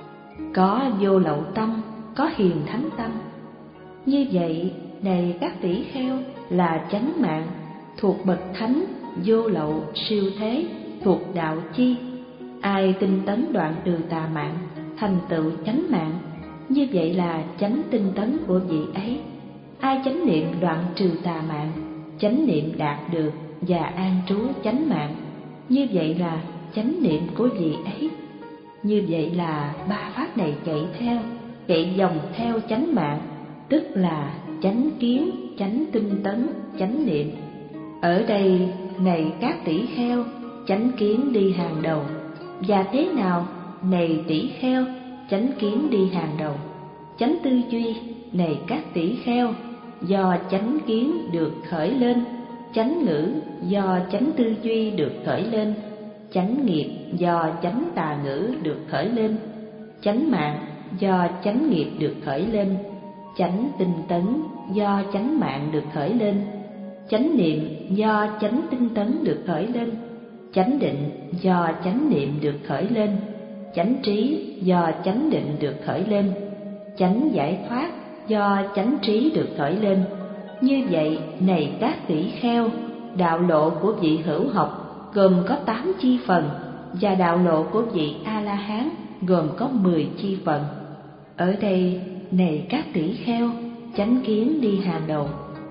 Có vô lậu tâm, có hiền thánh tâm. Như vậy, này các tỷ kheo, là chánh mạng, thuộc bậc thánh, vô lậu, siêu thế, thuộc đạo chi? Ai tinh tấn đoạn trừ tà mạng, thành tựu chánh mạng, như vậy là chánh tinh tấn của vị ấy. Ai chánh niệm đoạn trừ tà mạng, chánh niệm đạt được và an trú chánh mạng, như vậy là chánh niệm của vị ấy. Như vậy là ba pháp này chạy theo, chạy dòng theo chánh mạng, tức là chánh kiến, chánh tinh tấn, chánh niệm. Ở đây, này các tỷ kheo, chánh kiến đi hàng đầu. Và thế nào, này tỷ kheo, chánh kiến đi hàng đầu? Chánh tư duy, này các tỷ kheo, do chánh kiến được khởi lên. Chánh ngữ, do chánh tư duy được khởi lên. Chánh nghiệp, do chánh tà ngữ được khởi lên. Chánh mạng, do chánh nghiệp được khởi lên. Chánh tinh tấn, do chánh mạng được khởi lên. Chánh niệm, do chánh tinh tấn được khởi lên. Chánh định, do chánh niệm được khởi lên. Chánh trí, do chánh định được khởi lên. Chánh giải thoát, do chánh trí được khởi lên. Như vậy, này các tỷ kheo, đạo lộ của vị hữu học gồm có tám chi phần, và đạo lộ của vị A-la-hán gồm có mười chi phần. Ở đây, này các tỷ kheo, chánh kiến đi hàng đầu.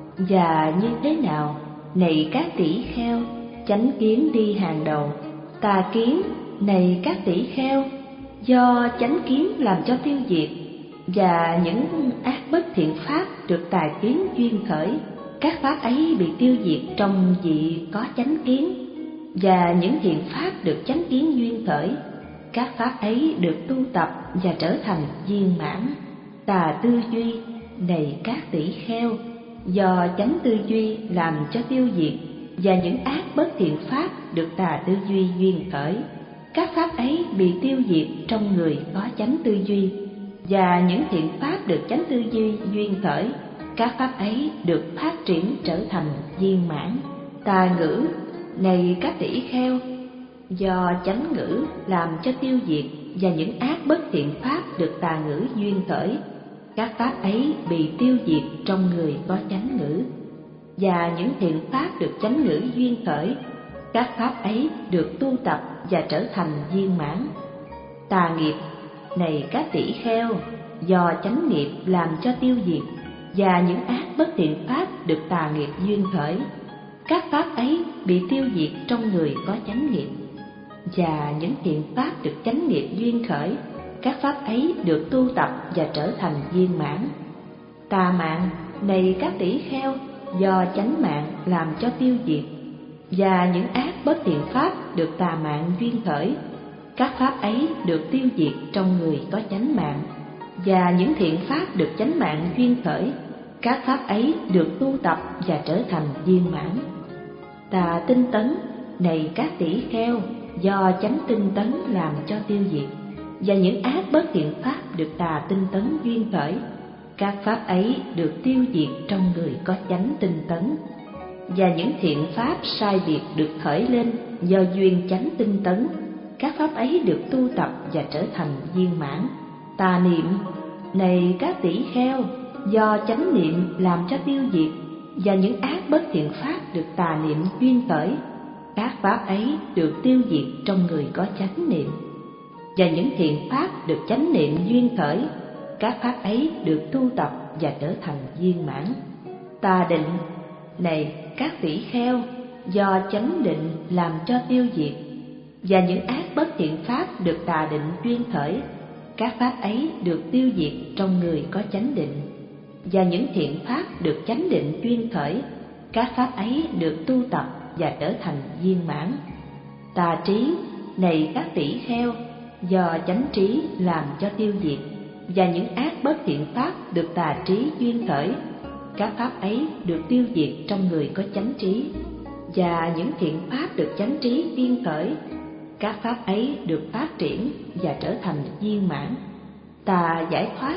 Và như thế nào, này các tỷ kheo, chánh kiến đi hàng đầu? Tà kiến, này các tỷ kheo, do chánh kiến làm cho tiêu diệt, và những ác bất thiện pháp được tà kiến duyên khởi, các pháp ấy bị tiêu diệt trong vị có chánh kiến. Và những thiện pháp được chánh kiến duyên khởi, các pháp ấy được tu tập và trở thành viên mãn. Tà tư duy, này các tỷ kheo, do chánh tư duy làm cho tiêu diệt, và những ác bất thiện pháp được tà tư duy duyên khởi, các pháp ấy bị tiêu diệt trong người có chánh tư duy. Và những thiện pháp được chánh tư duy duyên khởi, các pháp ấy được phát triển trở thành viên mãn. Tà ngữ, này các tỷ kheo, do chánh ngữ làm cho tiêu diệt, và những ác bất thiện pháp được tà ngữ duyên khởi, các pháp ấy bị tiêu diệt trong người có chánh ngữ. Và những thiện pháp được chánh ngữ duyên khởi, các pháp ấy được tu tập và trở thành viên mãn. Tà nghiệp, này các tỷ kheo, do chánh nghiệp làm cho tiêu diệt, và những ác bất thiện pháp được tà nghiệp duyên khởi, các pháp ấy bị tiêu diệt trong người có chánh nghiệp. Và những thiện pháp được chánh nghiệp duyên khởi, các pháp ấy được tu tập và trở thành viên mãn. Tà mạng, này các tỷ kheo, do chánh mạng làm cho tiêu diệt, và những ác bất thiện pháp được tà mạng duyên khởi, các pháp ấy được tiêu diệt trong người có chánh mạng. Và những thiện pháp được chánh mạng duyên khởi, các pháp ấy được tu tập và trở thành viên mãn. Tà tinh tấn, này các tỷ kheo, do chánh tinh tấn làm cho tiêu diệt, và những ác bất thiện pháp được tà tinh tấn duyên khởi, các pháp ấy được tiêu diệt trong người có chánh tinh tấn. Và những thiện pháp sai biệt được khởi lên do duyên chánh tinh tấn, các pháp ấy được tu tập và trở thành viên mãn. Tà niệm, này các tỷ kheo, do chánh niệm làm cho tiêu diệt, và những ác bất thiện pháp được tà niệm duyên khởi, các pháp ấy được tiêu diệt trong người có chánh niệm. Và những thiện pháp được chánh niệm duyên khởi, các pháp ấy được tu tập và trở thành viên mãn. Tà định, này các tỷ kheo, do chánh định làm cho tiêu diệt, và những ác bất thiện pháp được tà định duyên khởi, các pháp ấy được tiêu diệt trong người có chánh định. Và những thiện pháp được chánh định duyên khởi, các pháp ấy được tu tập và trở thành viên mãn. Tà trí, này các tỷ kheo, do chánh trí làm cho tiêu diệt, và những ác bất thiện pháp được tà trí duyên khởi. Các pháp ấy được tiêu diệt trong người có chánh trí, và những thiện pháp được chánh trí duyên khởi. Các pháp ấy được phát triển và trở thành viên mãn. Tà giải thoát.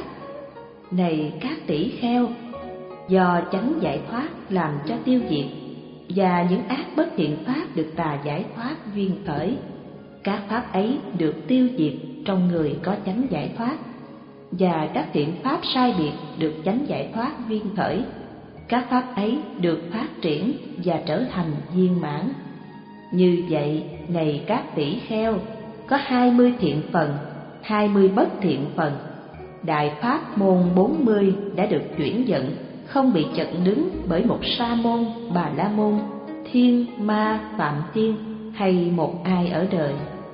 Này các tỷ kheo, do chánh giải thoát làm cho tiêu diệt, và những ác bất thiện pháp được tà giải thoát duyên khởi. Các pháp ấy được tiêu diệt trong người có chánh giải thoát, và các thiện pháp sai biệt được chánh giải thoát duyên khởi. Các pháp ấy được phát triển và trở thành viên mãn. Như vậy, này các tỷ kheo, có hai mươi thiện phần, hai mươi bất thiện phần. Đại pháp môn bốn mươi đã được chuyển dẫn, không bị chặn đứng bởi một sa môn, bà la môn, thiên, ma, phạm thiên hay một ai ở đời.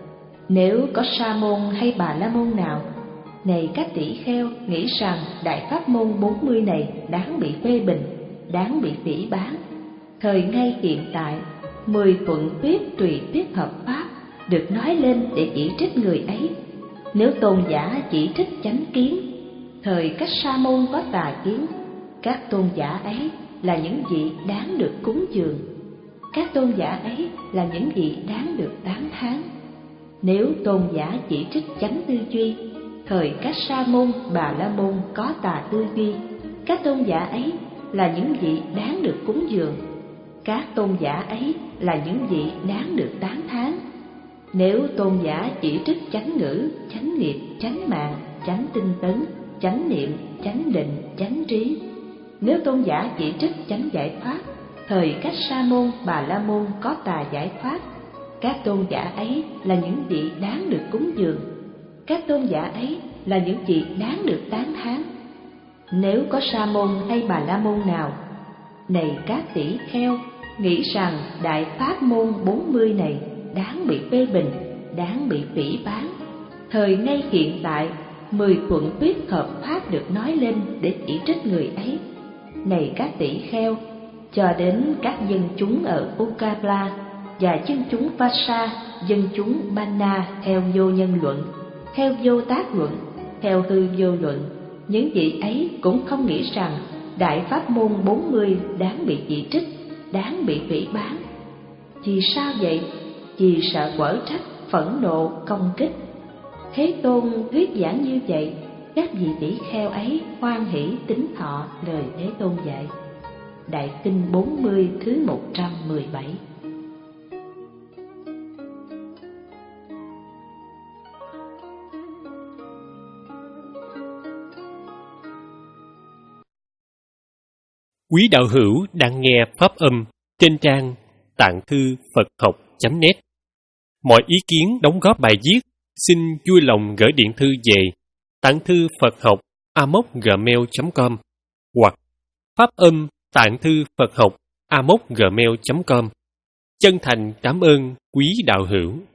Nếu có sa môn hay bà la môn nào, này các tỷ kheo, nghĩ rằng đại pháp môn bốn mươi này đáng bị phê bình, đáng bị phỉ báng, thời ngay hiện tại, mười thuận thuyết tùy thuyết hợp pháp được nói lên để chỉ trích người ấy. Nếu tôn giả chỉ trích chánh kiến, thời các sa môn có tà kiến, các tôn giả ấy là những vị đáng được cúng dường. Các tôn giả ấy là những vị đáng được tán thán. Nếu tôn giả chỉ trích chánh tư duy, thời các sa môn, bà la môn có tà tư duy, các tôn giả ấy là những vị đáng được cúng dường. Các tôn giả ấy là những vị đáng được tán thán. Nếu tôn giả chỉ trích chánh ngữ, chánh nghiệp, chánh mạng, chánh tinh tấn, chánh niệm, chánh định, chánh trí, nếu tôn giả chỉ trích chánh giải thoát, thời các sa môn, bà la môn có tà giải thoát, các tôn giả ấy là những vị đáng được cúng dường. Các tôn giả ấy là những vị đáng được tán thán. Nếu có sa môn hay bà la môn nào, này các tỷ kheo, nghĩ rằng đại pháp môn bốn mươi này đáng bị phê bình, đáng bị phỉ báng, thời ngay hiện tại, mười thuận thuyết hợp pháp được nói lên để chỉ trích người ấy. Này các tỷ kheo, cho đến các dân chúng ở Ukapla và dân chúng Vasa, dân chúng Banna theo vô nhân luận, theo vô tác luận, theo hư vô luận, những vị ấy cũng không nghĩ rằng đại pháp môn bốn mươi đáng bị chỉ trích, đáng bị phỉ báng. Vì sao vậy? Vì sợ quở trách, phẫn nộ, công kích. Thế Tôn thuyết giảng như vậy, các vị tỷ kheo ấy hoan hỷ tín thọ lời Thế Tôn dạy. Đại kinh bốn mươi thứ một trăm mười bảy. Quý đạo hữu đang nghe pháp âm trên trang tạng thư Phật học chấm net. Mọi ý kiến đóng góp bài viết xin vui lòng gửi điện thư về tạng thư Phật học a m o c gmail chấm com hoặc pháp âm tạng thư Phật học a m o c gmail chấm com. Chân thành cảm ơn quý đạo hữu.